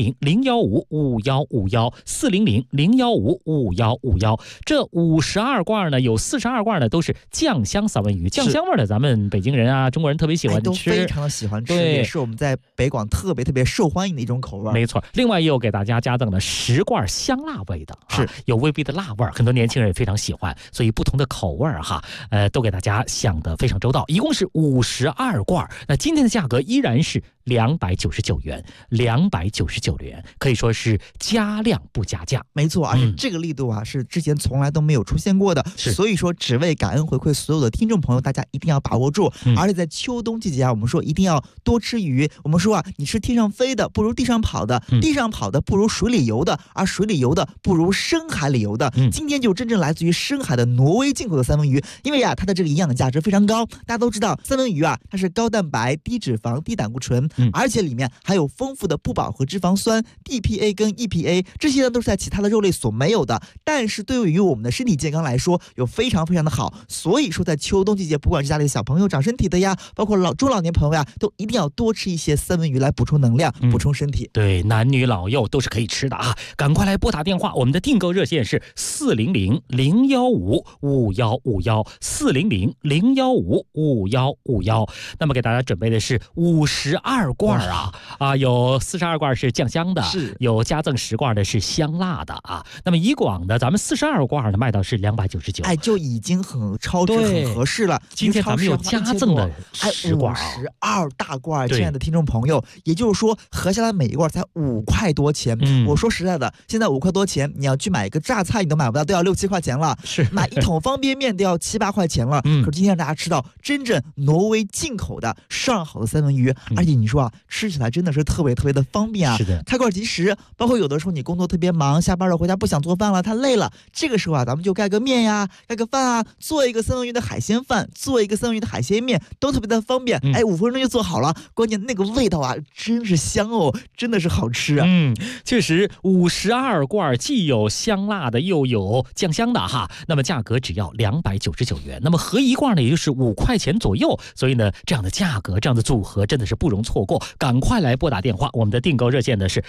400-015-5151，400-015-5151。这52罐呢有42罐呢都是酱香三文鱼，酱香味的咱们北京人啊中国人特别喜欢吃， 都非常的喜欢吃，也是我们在北广特别受欢迎的一种口味。 没错，另外又给大家加赠了10罐香辣味的，是有微微的辣味，很多年轻人也非常喜欢，所以不同的口味哈，都给大家想得非常周到，一共是52罐，那今天的价格依然是299元，299元，可以说是加量不加价。 没错，而且这个力度啊是之前从来都没有出现过的，所以说只为感恩回馈所有的听众朋友，大家一定要把握住。而且在秋冬季节啊，我们说一定要多吃鱼。我们说啊，你吃天上飞的不如地上跑的，地上跑的不如水里游的，而水里游的不如深海里游的。今天就真正来自于深海的挪威进口的三文鱼，因为啊它的这个营养的价值非常高。大家都知道三文鱼啊它是高蛋白、低脂肪、低胆固醇，而且里面还有丰富的不饱和脂肪酸 DPA 跟 EPA， 这些呢都是在其他的肉类所没有的，但是对于我们的身体健康来说有非常非常的好。所以说在秋冬季节，不管是家里的小朋友长身体的呀，包括中老年朋友呀，都一定要多吃一些三文鱼来补充能量，补充身体。 对，男女老幼都是可以吃的啊！赶快来拨打电话，我们的订购热线是400-015-5151，400-015-5151。那么给大家准备的是52罐有42罐是酱香的，有加赠10罐的是香辣的啊。那么以往的咱们42罐的卖到是299， 就已经很超值很合适了。 今天咱们有加赠的10罐 ，52大罐，亲爱的听众朋友，也就是说合下来每一罐才5块多钱。我说实在的，现在5块多钱，你要去买一个榨菜你都买不到，都要6、7块钱了。买一桶方便面都要7、8块钱了。可是今天让大家吃到真正挪威进口的上好的三文鱼，而且你说啊，吃起来真的是特别的方便啊。 是的， 开罐即食。包括有的时候你工作特别忙，下班了回家不想做饭了，太累了，这个时候啊，咱们就盖个面呀，盖个饭啊，做一个三文鱼的海鲜饭，做一个三文鱼的海鲜面，都特别的方便。5分钟就做好了，关键那个味道啊，真是香哦，真的是好吃啊。 确实52罐既有香辣的，又有酱香的哈。那么价格只要299元，那么合一罐呢，也就是5块钱左右。所以呢，这样的价格，这样的组合真的是不容错过。赶快来拨打电话，我们的订购热线呢是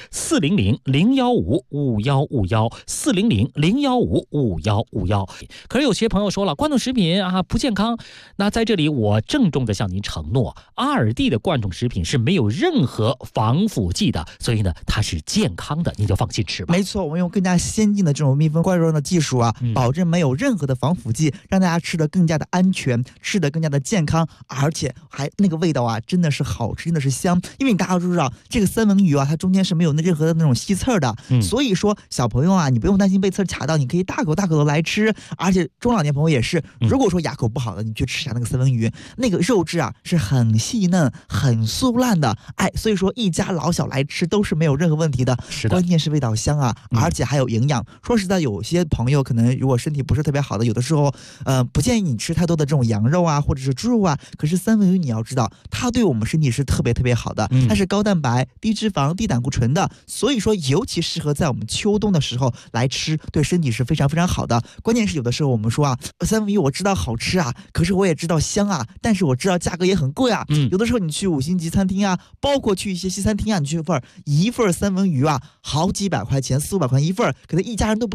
400-015-5151，400-015-5151。可是有些朋友说了，罐头食品啊不健康，那在这里我郑重的向您承诺，阿尔蒂的罐头食品是没有任何防腐剂的，所以呢它是健康的，您就放心吃吧。 没错，我们用更加先进的这种密封罐装的技术啊，保证没有任何的防腐剂，让大家吃得更加的安全，吃得更加的健康，而且还那个味道啊真的是好吃，真的是香。因为大家都知道这个三文鱼啊，它中间是没有任何的那种吸刺的，所以说小朋友啊，你不用担心被刺卡到，你可以大口的来吃。而且中老年朋友也是，如果说牙口不好的，你去吃一下那个三文鱼，那个肉质啊是很细嫩很酥烂的，所以说一家老小来吃都是没有任何问题的。关键是味道香啊，而且还有营养。说实在，有些朋友可能如果身体不是特别好的，有的时候不建议你吃太多的这种羊肉啊或者是猪肉啊，可是三文鱼你要知道它对我们身体是特别好的，它是高蛋白、低脂肪、低胆固醇的，所以说尤其适合在我们秋冬的时候来吃，对身体是非常好的。关键是有的时候我们说啊，三文鱼我知道好吃啊，可是我也知道香啊，但是我知道价格也很贵啊。有的时候你去5星级餐厅啊，包括去一些西餐厅啊，你去一份三文鱼啊，好几百块钱，400-500块一份，可能一家人都不够吃。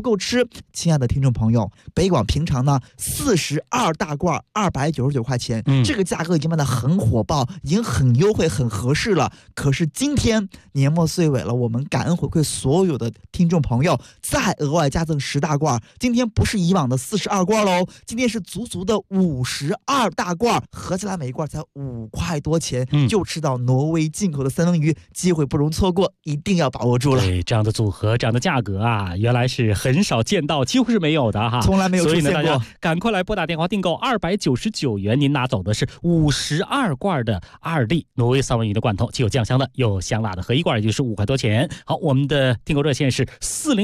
亲爱的听众朋友，北广平常呢42大罐299块钱，这个价格已经卖得很火爆，已经很优惠很合适了。可是今天年末岁尾了，我们感恩回馈所有的听众朋友，再额外加赠10大罐，今天不是以往的42罐喽，今天是足足的52大罐，合起来每一罐才5块多钱，就吃到挪威进口的三文鱼，机会不容错过，一定要把握住了。 对，这样的组合，这样的价格啊，原来是很少见到，几乎是没有的哈， 从来没有出现过。 所以呢，大家赶快来拨打电话订购299元，您拿走的是52罐的2D挪威三文鱼的罐头，既有酱香的，又香辣的，合一罐也就是5块多钱。好，我们的订购热线是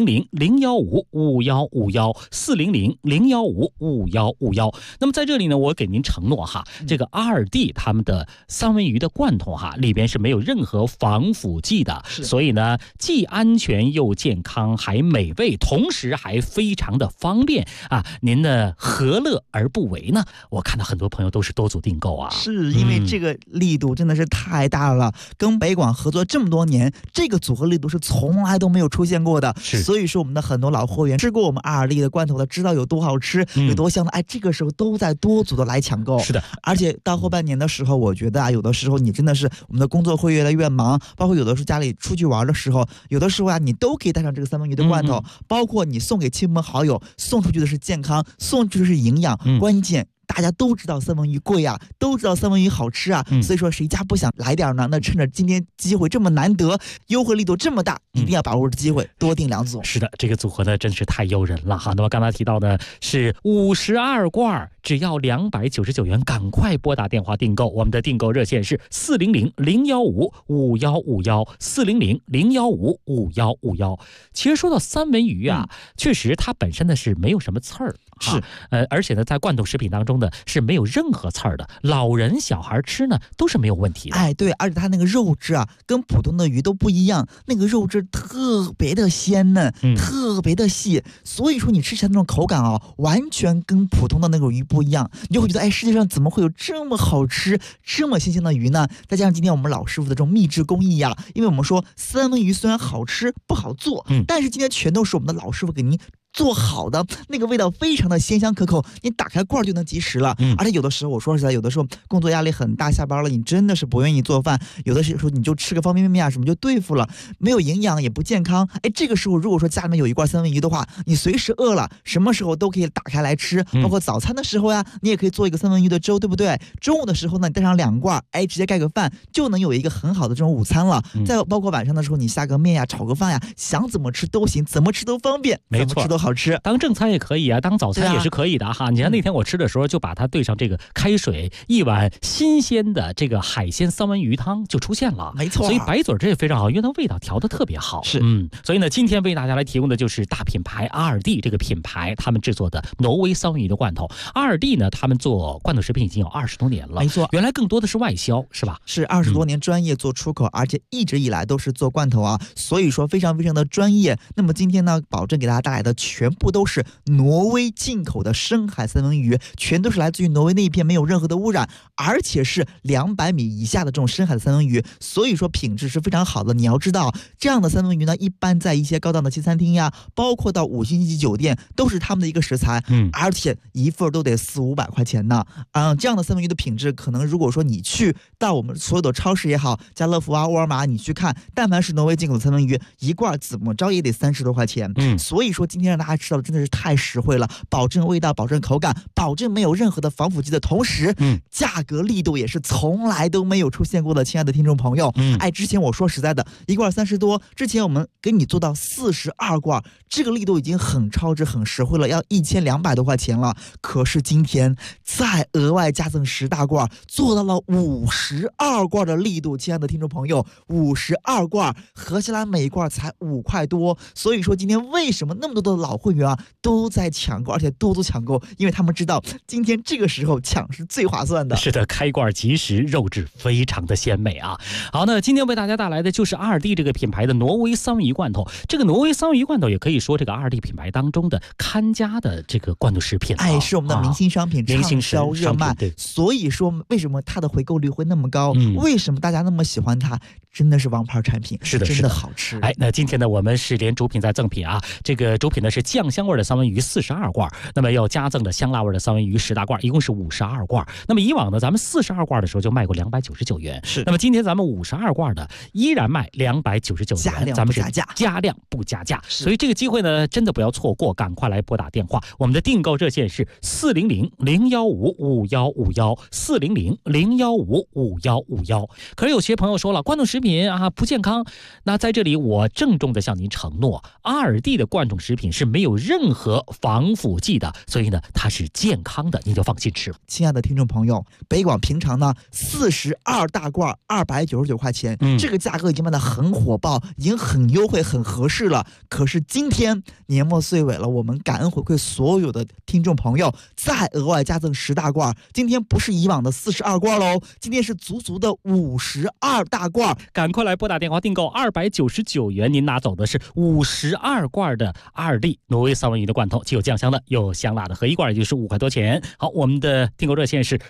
400-015-5151，400-015-5151。那么在这里呢，我给您承诺哈，这个2D他们的三文鱼的罐头哈，里边是没有任何防腐剂的，所以呢，既安全又健康，还美味，同时还非常的方便啊！您呢，何乐而不为呢？我看到很多朋友都是多组订购啊， 是因为这个力度真的是太大了，跟北广合作这么多年，这个组合力度是从来都没有出现过的。所以说我们的很多老货源吃过我们2D的罐头的，知道有多好吃，有多香的，哎，这个时候都在多组的来抢购。 是的， 而且到后半年的时候，我觉得啊，有的时候你真的是我们的工作会越来越忙，包括有的时候家里出去玩的时候，有的时候啊，你都可以带上这个三文鱼的罐头，包括你送给亲朋好友，送出去的是健康，送出去的是营养，关键大家都知道三文鱼贵啊，都知道三文鱼好吃啊，所以说谁家不想来点呢？那趁着今天机会这么难得，优惠力度这么大，一定要把握住机会，多订2组。 是的，这个组合呢真是太诱人了哈。那么刚才提到的是52罐，只要299元，赶快拨打电话订购。我们的订购热线是400-015-5151，400-015-5151。其实说到三文鱼啊，确实它本身呢是没有什么刺儿，是而且呢在罐头食品当中呢是没有任何刺儿的，老人小孩吃呢都是没有问题的。 哎，对，而且它那个肉质啊跟普通的鱼都不一样，那个肉质特别的鲜嫩，特别的细，所以说你吃起来那种口感啊，完全跟普通的那种鱼不一样，你就会觉得哎，世界上怎么会有这么好吃这么新鲜的鱼呢？再加上今天我们老师傅的这种秘制工艺呀，因为我们说三文鱼虽然好吃不好做，但是今天全都是我们的老师傅给您做好的，那个味道非常的鲜香可口，你打开罐就能及时了。而且有的时候我说实在，有的时候工作压力很大，下班了你真的是不愿意做饭，有的时候你就吃个方便面啊什么就对付了，没有营养也不健康。哎，这个时候如果说家里面有一罐三文鱼的话，你随时饿了什么时候都可以打开来吃，包括早餐的时候呀，你也可以做一个三文鱼的粥，对不对？中午的时候呢，你带上2罐，哎，直接盖个饭就能有一个很好的这种午餐了。再包括晚上的时候，你下个面呀，炒个饭呀，想怎么吃都行，怎么吃都方便， 没错， 怎么吃都好吃。 当正餐也可以啊，当早餐也是可以的哈。你看那天我吃的时候，就把它兑上这个开水，一碗新鲜的这个海鲜三文鱼汤就出现了， 没错。 所以白嘴这也非常好，因为它味道调得特别好。 是， 所以呢，今天为大家来提供的就是大品牌2D这个品牌他们制作的挪威三文鱼的罐头。2D呢，他们做罐头食品已经有20多年了， 没错。 原来更多的是外销，是吧？ 是20多年专业做出口，而且一直以来都是做罐头啊，所以说非常非常的专业。那么今天呢，保证给大家带来的全部都是挪威进口的深海三文鱼，全都是来自于挪威那一片，没有任何的污染，而且是200米以下的这种深海的三文鱼，所以说品质是非常好的。你要知道，这样的三文鱼呢，一般在一些高档的西餐厅呀，包括到5星级酒店，都是他们的一个食材，而且一份都得400-500块钱呢。这样的三文鱼的品质，可能如果说你去到我们所有的超市也好，家乐福啊、沃尔玛，你去看，但凡是挪威进口的三文鱼，一罐怎么着也得30多块钱。所以说今天让大家吃到的真的是太实惠了，保证味道，保证口感，保证没有任何的防腐剂的同时，价格力度也是从来都没有出现过的。亲爱的听众朋友，哎，之前我说实在的，一罐30多，之前我们给你做到42罐，这个力度已经很超值、很实惠了，要1200多块钱了。可是今天再额外加赠10大罐，做到了52罐的力度。亲爱的听众朋友，52罐合起来每一罐才5块多，所以说今天为什么那么多的老会员啊都在抢购，而且多多抢购，因为他们知道今天这个时候抢是最划算的。 是的，开罐即食，肉质非常的鲜美啊。好，那今天为大家带来的就是2D这个品牌的挪威三文鱼罐头。这个挪威三文鱼罐头也可以说这个2D品牌当中的看家的这个罐头食品， 哎，是我们的明星商品，畅销热卖。所以说为什么它的回购率会那么高？为什么大家那么喜欢它？真的是王牌产品， 是的， 真的好吃。 哎，那今天呢，我们是连主品再赠品啊，这个主品呢是是酱香味的三文鱼42罐，那么又加赠了香辣味的三文鱼10大罐，一共是52罐。那么以往呢，咱们42罐的时候就卖过299元， 是。 那么今天咱们52罐的依然卖299元，咱们是加量不加价，所以这个机会呢，真的不要错过，赶快来拨打电话，我们的订购热线是400-015-5151，400-015-5151。可是有些朋友说了，罐头食品啊不健康，那在这里我郑重的向您承诺，阿尔蒂的罐头食品是没有任何防腐剂的，所以呢它是健康的，您就放心吃。 亲爱的听众朋友，北广平常呢42大罐299块钱，这个价格已经卖得很火爆，已经很优惠很合适了。可是今天年末岁尾了，我们感恩回馈所有的听众朋友，再额外加赠10大罐，今天不是以往的42罐喽，今天是足足的52大罐。 赶快来拨打电话订购299元，您拿走的是52罐的阿尔蒂挪威三文鱼的罐头，既有酱香的又香辣的，合一罐也就是5块多钱。好，我们的订购热线是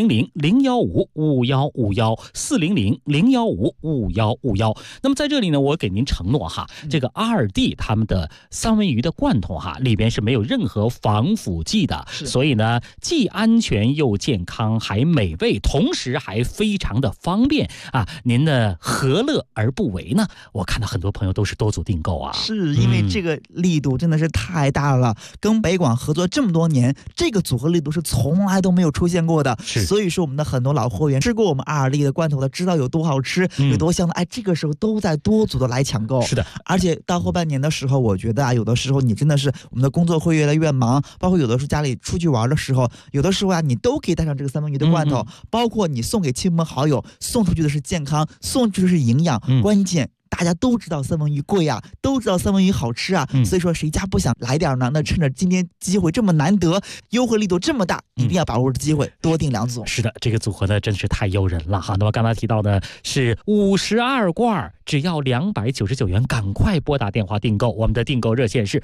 400-015-5151，400-015-5151。那么在这里呢，我给您承诺哈，这个阿尔蒂他们的三文鱼的罐头哈，里边是没有任何防腐剂的，所以呢，既安全又健康，还美味，同时还非常的方便啊！您呢，何乐而不为呢？我看到很多朋友都是多组订购啊， 是因为这个力度真的是太大了，跟北广合作这么多年，这个组合力度是从来都没有出现过的。所以说我们的很多老会员吃过我们阿尔蒂的罐头的，知道有多好吃，有多香的，哎，这个时候都在多组的来抢购。 是的， 而且到后半年的时候，我觉得啊，有的时候你真的是我们的工作会越来越忙，包括有的时候家里出去玩的时候，有的时候啊，你都可以带上这个三文鱼的罐头，包括你送给亲朋好友，送出去的是健康，送出去的是营养，关键大家都知道三文鱼贵啊，都知道三文鱼好吃啊，所以说谁家不想来点呢？那趁着今天机会这么难得，优惠力度这么大，一定要把握着机会，多订2组。 是的，这个组合呢真是太诱人了哈。那么刚才提到的是52罐，只要299元，赶快拨打电话订购。我们的订购热线是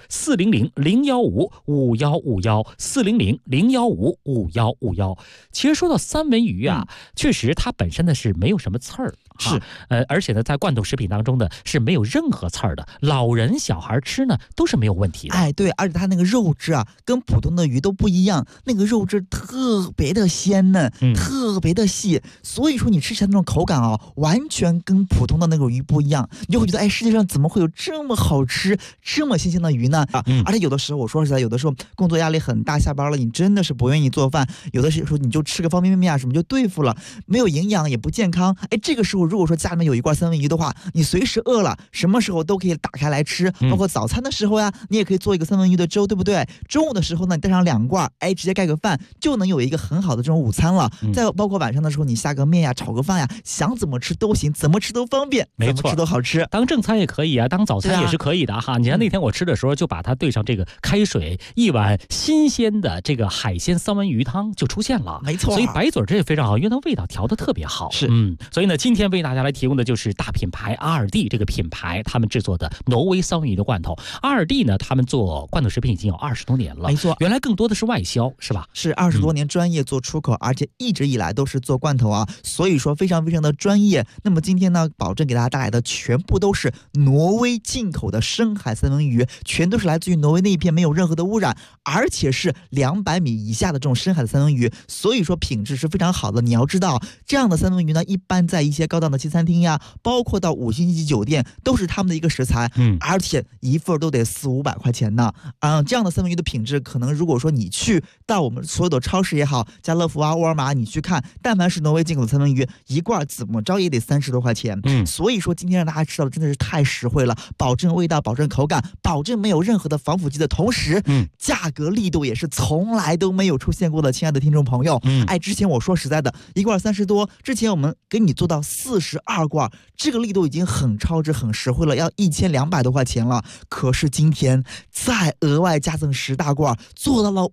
400-015-5151，400-015-5151。其实说到三文鱼啊，确实它本身呢是没有什么刺儿，是而且呢在罐头食品当中呢是没有任何刺儿的，老人小孩吃呢都是没有问题的。 哎，对，而且它那个肉质啊跟普通的鱼都不一样，那个肉质特别的鲜嫩，特别的细，所以说你吃起来那种口感啊，完全跟普通的那种鱼不一样，你就会觉得哎，世界上怎么会有这么好吃这么新鲜的鱼呢？而且有的时候我说实在，有的时候工作压力很大，下班了你真的是不愿意做饭，有的时候你就吃个方便面啊什么就对付了，没有营养也不健康。哎，这个时候如果说家里面有一罐三文鱼的话，你随时饿了什么时候都可以打开来吃，包括早餐的时候呀，你也可以做一个三文鱼的粥，对不对？中午的时候呢，你带上2罐，哎，直接盖个饭就能有一个很好的这种午餐了。再包括晚上的时候，你下个面呀，炒个饭呀，想怎么吃都行，怎么吃都方便， 没错， 怎么吃都好吃。 当正餐也可以啊，当早餐也是可以的哈。你看那天我吃的时候，就把它兑上这个开水，一碗新鲜的这个海鲜三文鱼汤就出现了， 没错。 所以白嘴这也非常好，因为它味道调得特别好。 是， 所以呢，今天为大家来提供的就是大品牌阿尔蒂这个品牌他们制作的挪威三文鱼的罐头。阿尔蒂呢，他们做罐头食品已经有20多年了， 没错。 原来更多的是外销，是吧？ 是20多年专业做出口，而且一直以来都是做罐头啊，所以说非常非常的专业。那么今天呢，保证给大家带来的全部都是挪威进口的深海三文鱼，全都是来自于挪威那一片，没有任何的污染，而且是200米以下的这种深海的三文鱼，所以说品质是非常好的。你要知道，这样的三文鱼呢，一般在一些高档的西餐厅呀，包括到5星级酒店，都是他们的一个食材，而且一份都得400-500块钱呢。这样的三文鱼的品质，可能如果说你去到我们所有的超市也好，家乐福啊、沃尔玛，你去看，但凡是挪威进口的三文鱼，一罐怎么着也得30多块钱。所以说今天让大家吃到的真的是太实惠了，保证味道，保证口感，保证没有任何的防腐剂的同时，价格力度也是从来都没有出现过的。亲爱的听众朋友，哎，之前我说实在的，一罐30多，之前我们给你做到42罐，这个力度已经很超值、很实惠了，要1200多块钱了。可是今天再额外加赠10大罐，做到了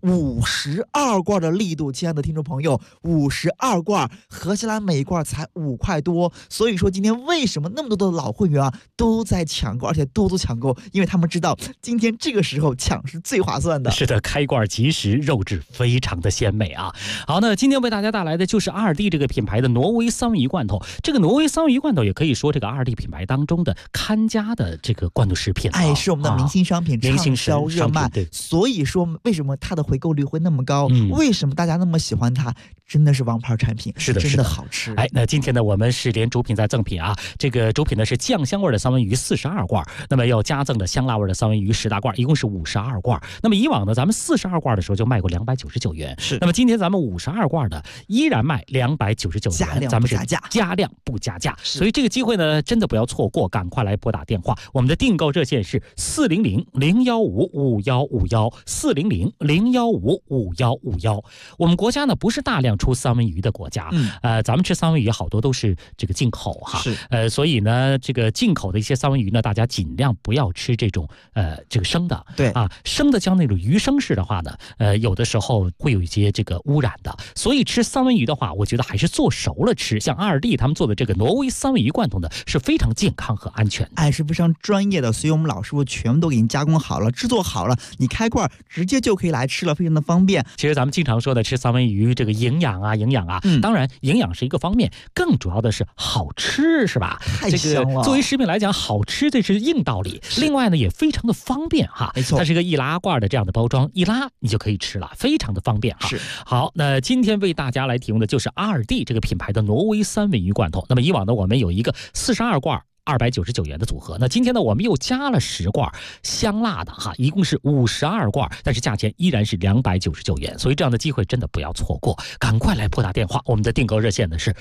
52罐的力度。亲爱的听众朋友，52罐合起来每罐才5块多。所以说今天为什么那么多的老会员啊都在抢购，而且多抢购，因为他们知道今天这个时候抢是最划算的。 是的，开罐即食，肉质非常的鲜美啊。好，那今天为大家带来的就是阿尔蒂这个品牌的挪威三文鱼罐头。这个挪威三文鱼罐头也可以说这个阿尔蒂品牌当中的看家的这个罐头食品， 是我们的明星商品，畅销热卖。 对， 所以说为什么它的回购率会那么高？为什么大家那么喜欢它？真的是王牌产品， 是的， 真的好吃。 那今天呢，我们是连主品再赠品啊，这个主品呢是酱香味的三文鱼42罐，那么要加赠的香辣味的三文鱼10大罐，一共是52罐。那么以往呢，咱们42罐的时候就卖过299元， 是。 那么今天咱们52罐的依然卖299元，咱们是加量不加价，所以这个机会呢，真的不要错过，赶快来拨打电话，我们的订购热线是400-015-5151，400-015-5151。我们国家呢不是大量出三文鱼的国家，咱们吃三文鱼好多都是这个进口哈， 是， 所以呢，这个进口的一些三文鱼呢，大家尽量不要吃这种这个生的， 对啊，生的像那种鱼生式的话呢，有的时候会有一些这个污染的，所以吃三文鱼的话，我觉得还是做熟了吃，像2D他们做的这个挪威三文鱼罐头呢，是非常健康和安全， 是非常专业的，所以我们老师傅全部都给你加工好了，制作好了，你开罐直接就可以来吃了，非常的方便。 其实咱们经常说的吃三文鱼，这个营养啊，当然营养是一个方面，更主要的是好吃，是吧？ 太香了。 这个作为食品来讲，好吃这是硬道理。另外呢，也非常的方便哈， 没错， 它是个易拉罐的这样的包装，一拉你就可以吃了，非常的方便哈。 是。 好，那今天为大家来提供的就是2D这个品牌的挪威三文鱼罐头。那么以往呢，我们有一个42罐。299元的组合，那今天呢，我们又加了10罐香辣的哈，一共是52罐，但是价钱依然是299元，所以这样的机会真的不要错过，赶快来拨打电话，我们的订购热线呢是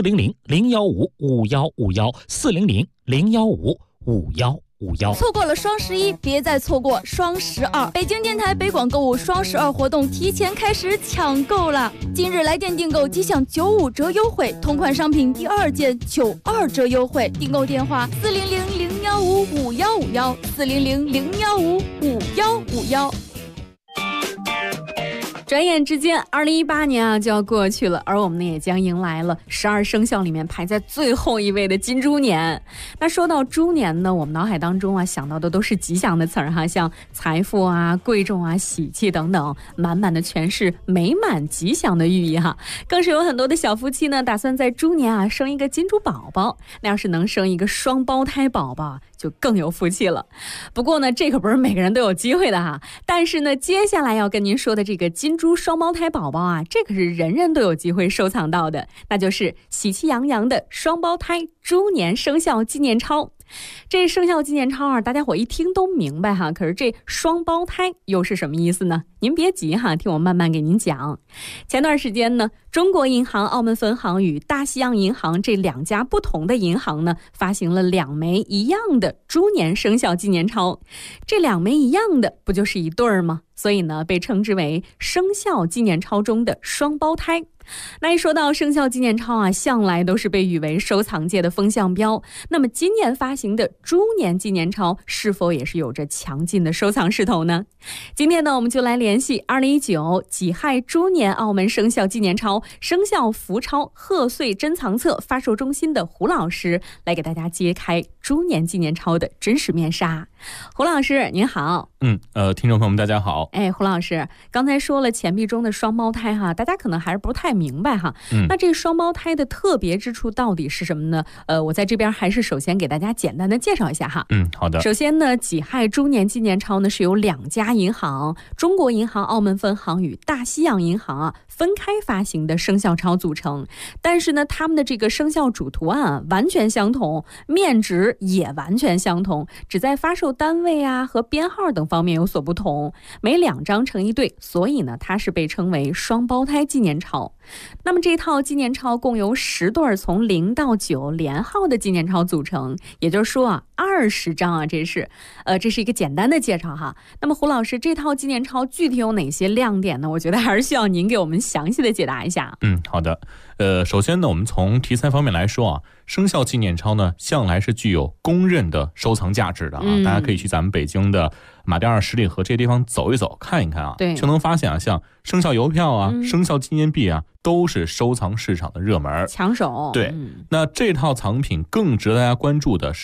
400-015-5151，400-015-5151。 错过了双11，别再错过双12。北京电台北广购物双12活动提前开始抢购了，今日来电订购即享95折优惠，同款商品第2件92折优惠。订购电话400-015-5151，400-015-5151。 转眼之间，2018年啊就要过去了，而我们呢也将迎来了12生肖里面排在最后一位的金猪年。那说到猪年呢，我们脑海当中啊想到的都是吉祥的词儿哈，像财富啊、贵重啊、喜气等等，满满的全是美满吉祥的寓意哈。更是有很多的小夫妻呢，打算在猪年啊生一个金猪宝宝，那要是能生一个双胞胎宝宝，就更有福气了。不过呢，这可不是每个人都有机会的哈。但是呢，接下来要跟您说的这个金猪双胞胎宝宝啊，这可是人人都有机会收藏到的，那就是喜气洋洋的双胞胎猪年生肖纪念钞。这生肖纪念钞啊，大家伙一听都明白哈，可是这双胞胎又是什么意思呢？您别急哈，听我慢慢给您讲。前段时间呢，中国银行澳门分行与大西洋银行这2家不同的银行呢，发行了2枚一样的猪年生肖纪念钞。这2枚一样的，不就是一对儿吗？所以呢，被称之为生肖纪念钞中的双胞胎。那一说到生肖纪念钞啊，向来都是被誉为收藏界的风向标。那么今年发行的猪年纪念钞是否也是有着强劲的收藏势头呢？今天呢，我们就来联系2019己亥猪年澳门生肖纪念钞生肖福钞贺岁珍藏册发售中心的胡老师，来给大家揭开猪年纪念钞的真实面纱。胡老师您好。 听众朋友们大家好。 胡老师刚才说了钱币中的双胞胎哈，大家可能还是不太明白哈。那这双胞胎的特别之处到底是什么呢？我在这边还是首先给大家简单的介绍一下哈。 好的。 首先呢，己亥猪年纪念钞呢是由2家银行，中国银行澳门分行与大西洋银行啊分开发行的生肖钞组成，但是呢，他们的这个生肖主图案啊完全相同，面值也完全相同，只在发售单位啊和编号等方面有所不同，每2张成一对，所以呢，它是被称为双胞胎纪念钞。那么这套纪念钞共由10对从0到9连号的纪念钞组成，也就是说啊，20张啊，这是一个简单的介绍哈。那么胡老师，这套纪念钞具体有哪些亮点呢？我觉得还是需要您给我们详细的解答一下。 好的。首先呢，我们从题材方面来说啊，生肖纪念钞呢，向来是具有公认的收藏价值的啊。大家可以去咱们北京的马甸二十里河这些地方走一走，看一看啊，就能发现啊，像生肖邮票啊、生肖纪念币啊，都是收藏市场的热门抢手。 对，那这套藏品更值得大家关注的是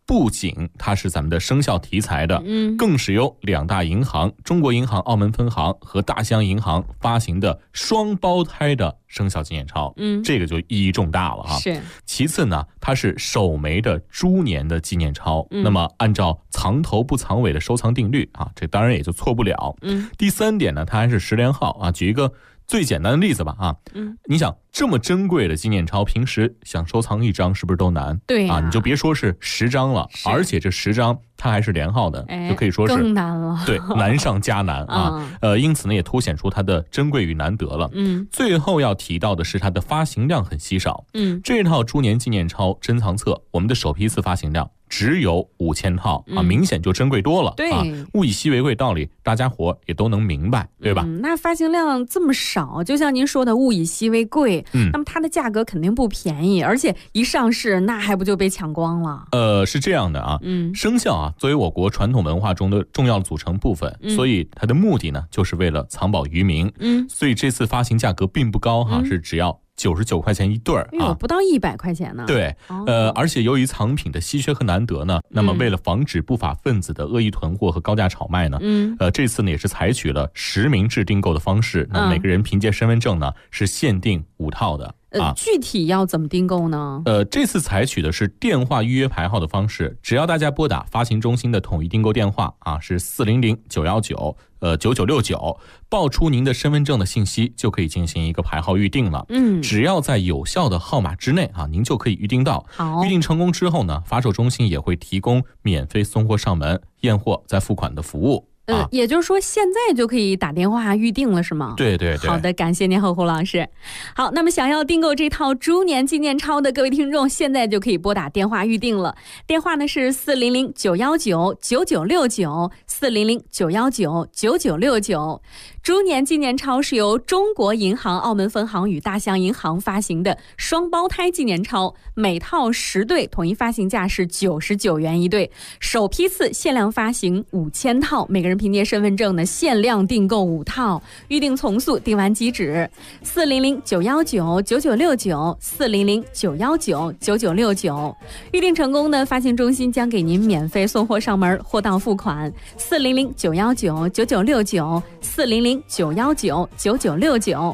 不仅它是咱们的生肖题材的，更是由2大银行中国银行澳门分行和大西洋银行发行的双胞胎的生肖纪念钞，这个就意义重大了啊。 是。 其次呢，它是首枚的猪年的纪念钞，那么按照藏头不藏尾的收藏定律啊，这当然也就错不了。第3点呢，它还是10连号啊。举一个最简单的例子吧啊，你想这么珍贵的纪念钞，平时想收藏1张是不是都难？ 对啊，你就别说是10张了，而且这10张它还是连号的，就可以说是更难了。 对，难上加难啊。因此呢，也凸显出它的珍贵与难得了。最后要提到的是它的发行量很稀少。这套猪年纪念钞珍藏册，我们的首批次发行量只有5000套啊，明显就珍贵多了。 对啊，物以稀为贵道理，大家伙也都能明白，对吧？ 那发行量这么少，就像您说的物以稀为贵，那么它的价格肯定不便宜，而且一上市那还不就被抢光了？ 是这样的啊，生肖啊作为我国传统文化中的重要组成部分，所以它的目的呢就是为了藏宝于民。所以这次发行价格并不高哈，是只要99块钱一对儿啊， 不到100块钱呢。 对，而且由于藏品的稀缺和难得呢，那么为了防止不法分子的恶意囤货和高价炒卖呢，这次呢也是采取了实名制订购的方式，那每个人凭借身份证呢是限定5套的。 具体要怎么订购呢？ 这次采取的是电话预约排号的方式，只要大家拨打发行中心的统一订购电话啊，是400-919-9969，报出您的身份证的信息，就可以进行一个排号预定了。只要在有效的号码之内啊，您就可以预定到。预定成功之后呢，发售中心也会提供免费送货上门、验货再付款的服务。 也就是说现在就可以打电话预定了是吗？ 对对对。 好的，感谢您胡老师。好，那么想要订购这套猪年纪念钞的各位听众，现在就可以拨打电话预定了。电话呢是400-919-9969，400-919-9969。猪年纪念钞是由中国银行澳门分行与大西洋银行发行的双胞胎纪念钞，每套10对，统一发行价是99元一对，首批次限量发行5000套，每个人凭借身份证呢限量订购5套，预定从速，订完即止。400-919-9969，400-919-9969，预定成功呢，发行中心将给您免费送货上门，货到付款。400-919-9969，400-919-9969。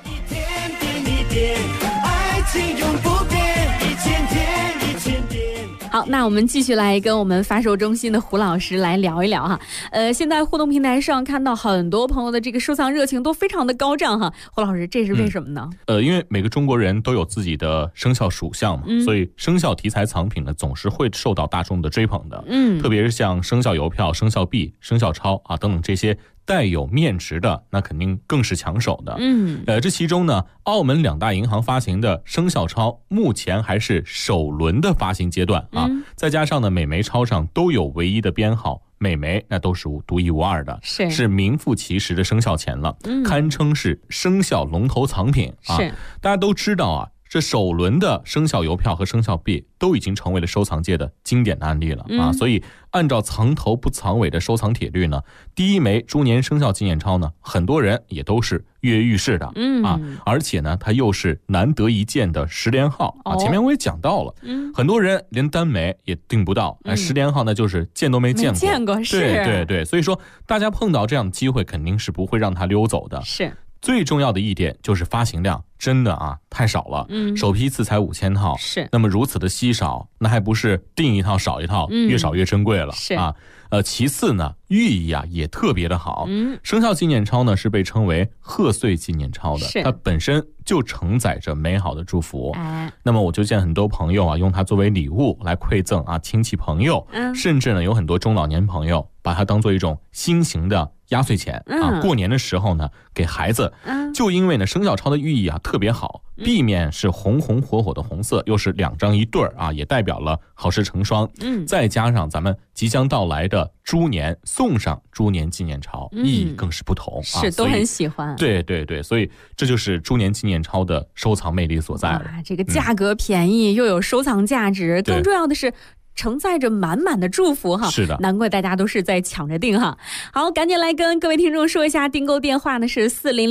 好，那我们继续来跟我们发售中心的胡老师来聊一聊哈。现在互动平台上看到很多朋友的这个收藏热情都非常的高涨哈。胡老师，这是为什么呢？ 因为每个中国人都有自己的生肖属相嘛，所以生肖题材藏品呢总是会受到大众的追捧的。特别是像生肖邮票、生肖币、生肖钞啊等等这些带有面值的，那肯定更是抢手的。这其中呢，澳门2大银行发行的生肖钞目前还是首轮的发行阶段啊，再加上呢每枚钞上都有唯一的编号，每枚那都是独一无二的，是名副其实的生肖钱了，堪称是生肖龙头藏品啊。大家都知道啊，这首轮的生肖邮票和生肖币都已经成为了收藏界的经典的案例了啊，所以按照藏头不藏尾的收藏铁律呢，第一枚猪年生肖纪念钞呢，很多人也都是跃跃欲试的啊，而且呢，它又是难得一见的10连号啊。前面我也讲到了，很多人连单枚也订不到，10连号呢就是见都没见过，对对对，所以说大家碰到这样的机会，肯定是不会让它溜走的。 是。 最重要的一点就是发行量真的啊太少了，首批次才5000套， 是。 那么如此的稀少，那还不是订一套少一套，越少越珍贵了啊。其次呢，寓意啊也特别的好。生肖纪念钞呢是被称为贺岁纪念钞的，它本身就承载着美好的祝福。那么我就见很多朋友啊用它作为礼物来馈赠啊亲戚朋友，甚至呢有很多中老年朋友把它当做一种新型的压岁钱啊，过年的时候呢给孩子，就因为呢生肖钞的寓意啊特别好，避免是红红火火的红色，又是2张一对儿啊，也代表了好事成双。再加上咱们即将到来的猪年，送上猪年纪念钞，意义更是不同啊， 是都很喜欢。 对对对，所以这就是猪年纪念钞的收藏魅力所在了。 这个价格便宜，又有收藏价值，更重要的是承载着满满的祝福哈。 是的， 难怪大家都是在抢着订哈。好，赶紧来跟各位听众说一下，订购电话呢是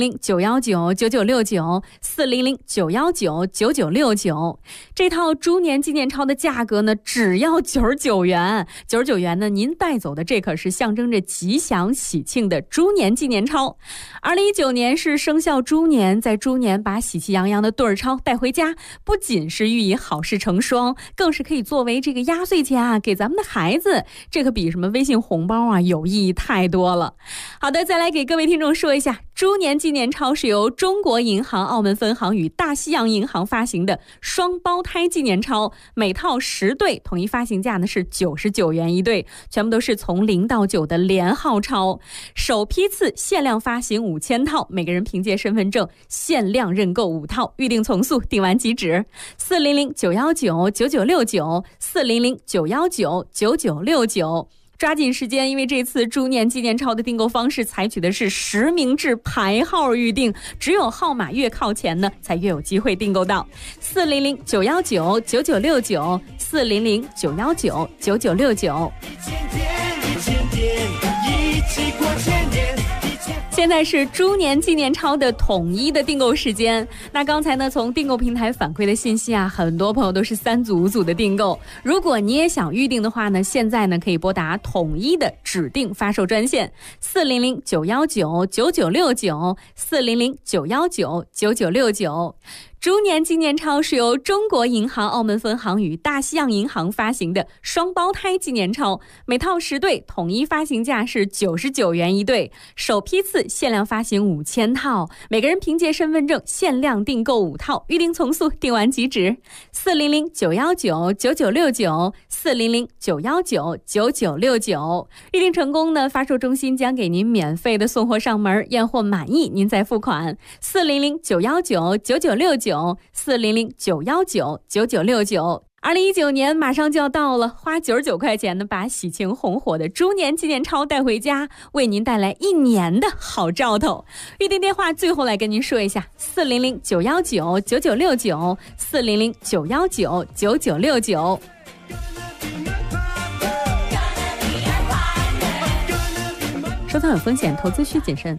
400-919-9969，400-919-9969。这套猪年纪念钞的价格呢，只要99元。99元呢，您带走的这可是象征着吉祥喜庆的猪年纪念钞。2019年是生肖猪年，在猪年把喜气洋洋的对儿钞带回家，不仅是寓意好事成双，更是可以作为这个压岁钱啊，给咱们的孩子，这可比什么微信红包啊有意义太多了。好的，再来给各位听众说一下，猪年纪念钞是由中国银行澳门分行与大西洋银行发行的双胞胎纪念钞，每套10对，统一发行价呢是99元一对，全部都是从0到9的连号钞，首批次限量发行5000套，每个人凭借身份证限量认购5套，预定从速，订完即止。400-919-9969，400-919-9969。抓紧时间，因为这次猪年纪念钞的订购方式采取的是实名制排号预定，只有号码越靠前呢，才越有机会订购到。400-919-9969，400-919-9969。现在是猪年纪念钞的统一的订购时间。那刚才呢，从订购平台反馈的信息啊，很多朋友都是3组5组的订购。如果你也想预定的话呢，现在呢可以拨打统一的指定发售专线400-919-9969，400-919-9969。猪年纪念钞是由中国银行澳门分行与大西洋银行发行的双胞胎纪念钞，每套10对，统一发行价是99元一对，首批次限量发行5000套，每个人凭借身份证限量订购5套，预定从速，订完即止。400-919-9969，400-919-9969。预定成功呢，发售中心将给您免费的送货上门，验货满意您再付款。400-919-9969，400-919-9969。2019年马上就要到了，花99块钱呢，把喜庆红火的猪年纪念钞带回家，为您带来1年的好兆头。预定电话最后来跟您说一下：400-919-9969，400-919-9969。收藏有风险，投资需谨慎。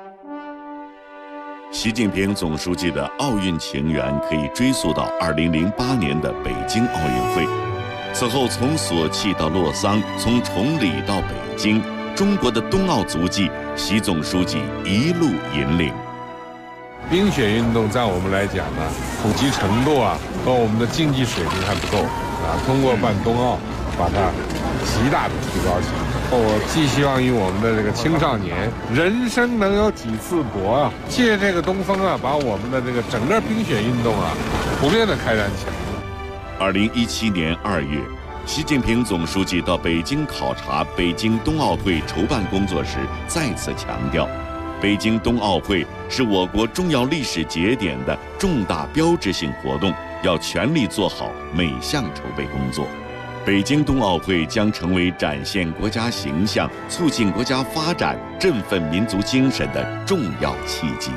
习近平总书记的奥运情缘可以追溯到2008年的北京奥运会。此后，从索契到洛桑，从崇礼到北京，中国的冬奥足迹，习总书记一路引领。 冰雪运动在我们来讲呢，普及程度啊和我们的竞技水平还不够啊。通过办冬奥，把它极大的提高起来。我寄希望于我们的这个青少年，人生能有几次搏啊！借这个东风啊，把我们的这个整个冰雪运动啊，普遍的开展起来。 2017年2月，习近平总书记到北京考察北京冬奥会筹办工作时，再次强调，北京冬奥会是我国重要历史节点的重大标志性活动，要全力做好每项筹备工作。北京冬奥会将成为展现国家形象、促进国家发展、振奋民族精神的重要契机。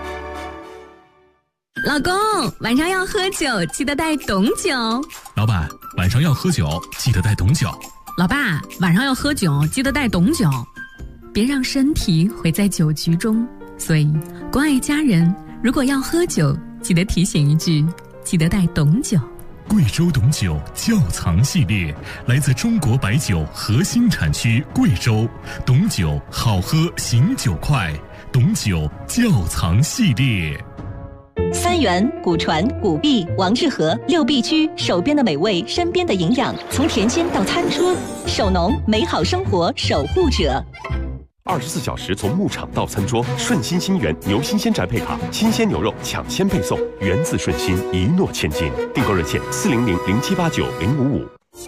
老公，晚上要喝酒，记得带董酒。 老板，晚上要喝酒，记得带董酒。 老爸，晚上要喝酒，记得带董酒。别让身体毁在酒局中。所以，关爱家人，如果要喝酒，记得提醒一句，记得带董酒。 贵州董酒窖藏系列，来自中国白酒核心产区贵州，董酒好喝醒酒快，董酒窖藏系列。 3元、古传、古币、王致和，6必居，手边的美味，身边的营养，从甜心到餐桌，手农，美好生活守护者。 24小时从牧场到餐桌，顺心新源牛新鲜宅配卡，新鲜牛肉抢先配送，源自顺心，一诺千金。订购热线400-0789-055。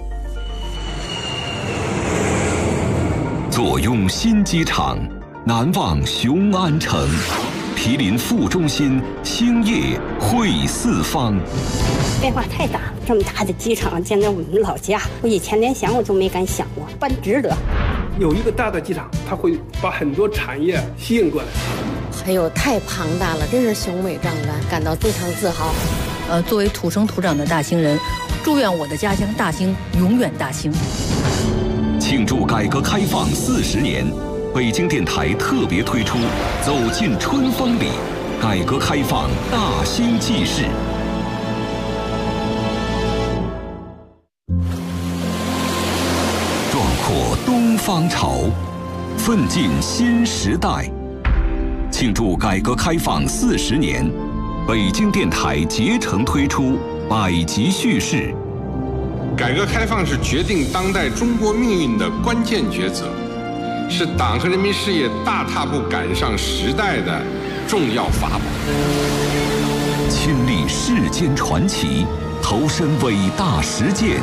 坐拥新机场，难忘雄安城，毗邻副中心，兴业汇四方。 变化太大了，这么大的机场建在我们老家，我以前连想我都没敢想过，办值得。 有一个大的机场，它会把很多产业吸引过来。 还有太庞大了，真是雄伟壮观，感到非常自豪。 作为土生土长的大兴人， 祝愿我的家乡大兴永远大兴。 庆祝改革开放40年，北京电台特别推出《走进春风里》，改革开放大兴纪事。壮阔东方潮，奋进新时代。庆祝改革开放40年，北京电台竭诚推出百集叙事。 改革开放是决定当代中国命运的关键抉择，是党和人民事业大踏步赶上时代的重要法宝。 亲历世间传奇，投身伟大实践，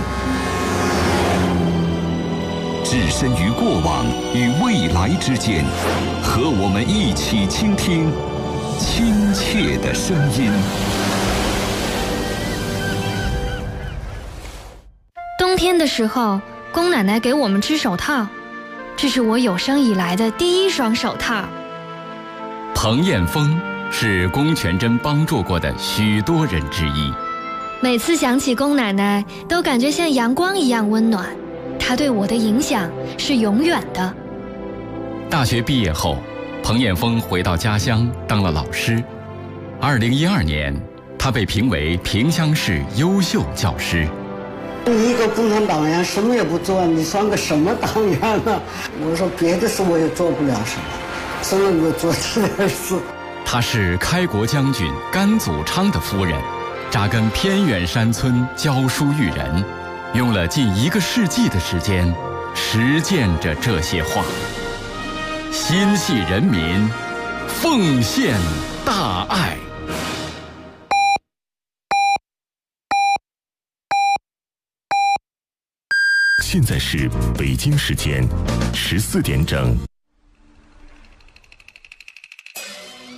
置身于过往与未来之间，和我们一起倾听亲切的声音。 冬天的时候，龚奶奶给我们织手套，这是我有生以来的第一双手套。 彭艳峰是龚全珍帮助过的许多人之一。 每次想起龚奶奶，都感觉像阳光一样温暖。她对我的影响是永远的。 大学毕业后，彭艳峰回到家乡当了老师。2012年，他被评为萍乡市优秀教师。 你一个共产党员什么也不做，你算个什么党员呢？我说别的事我也做不了什么，只能够做这点事。 她是开国将军甘祖昌的夫人，扎根偏远山村教书育人，用了近1个世纪的时间，实践着这些话。心系人民，奉献大爱。 现在是北京时间14点整。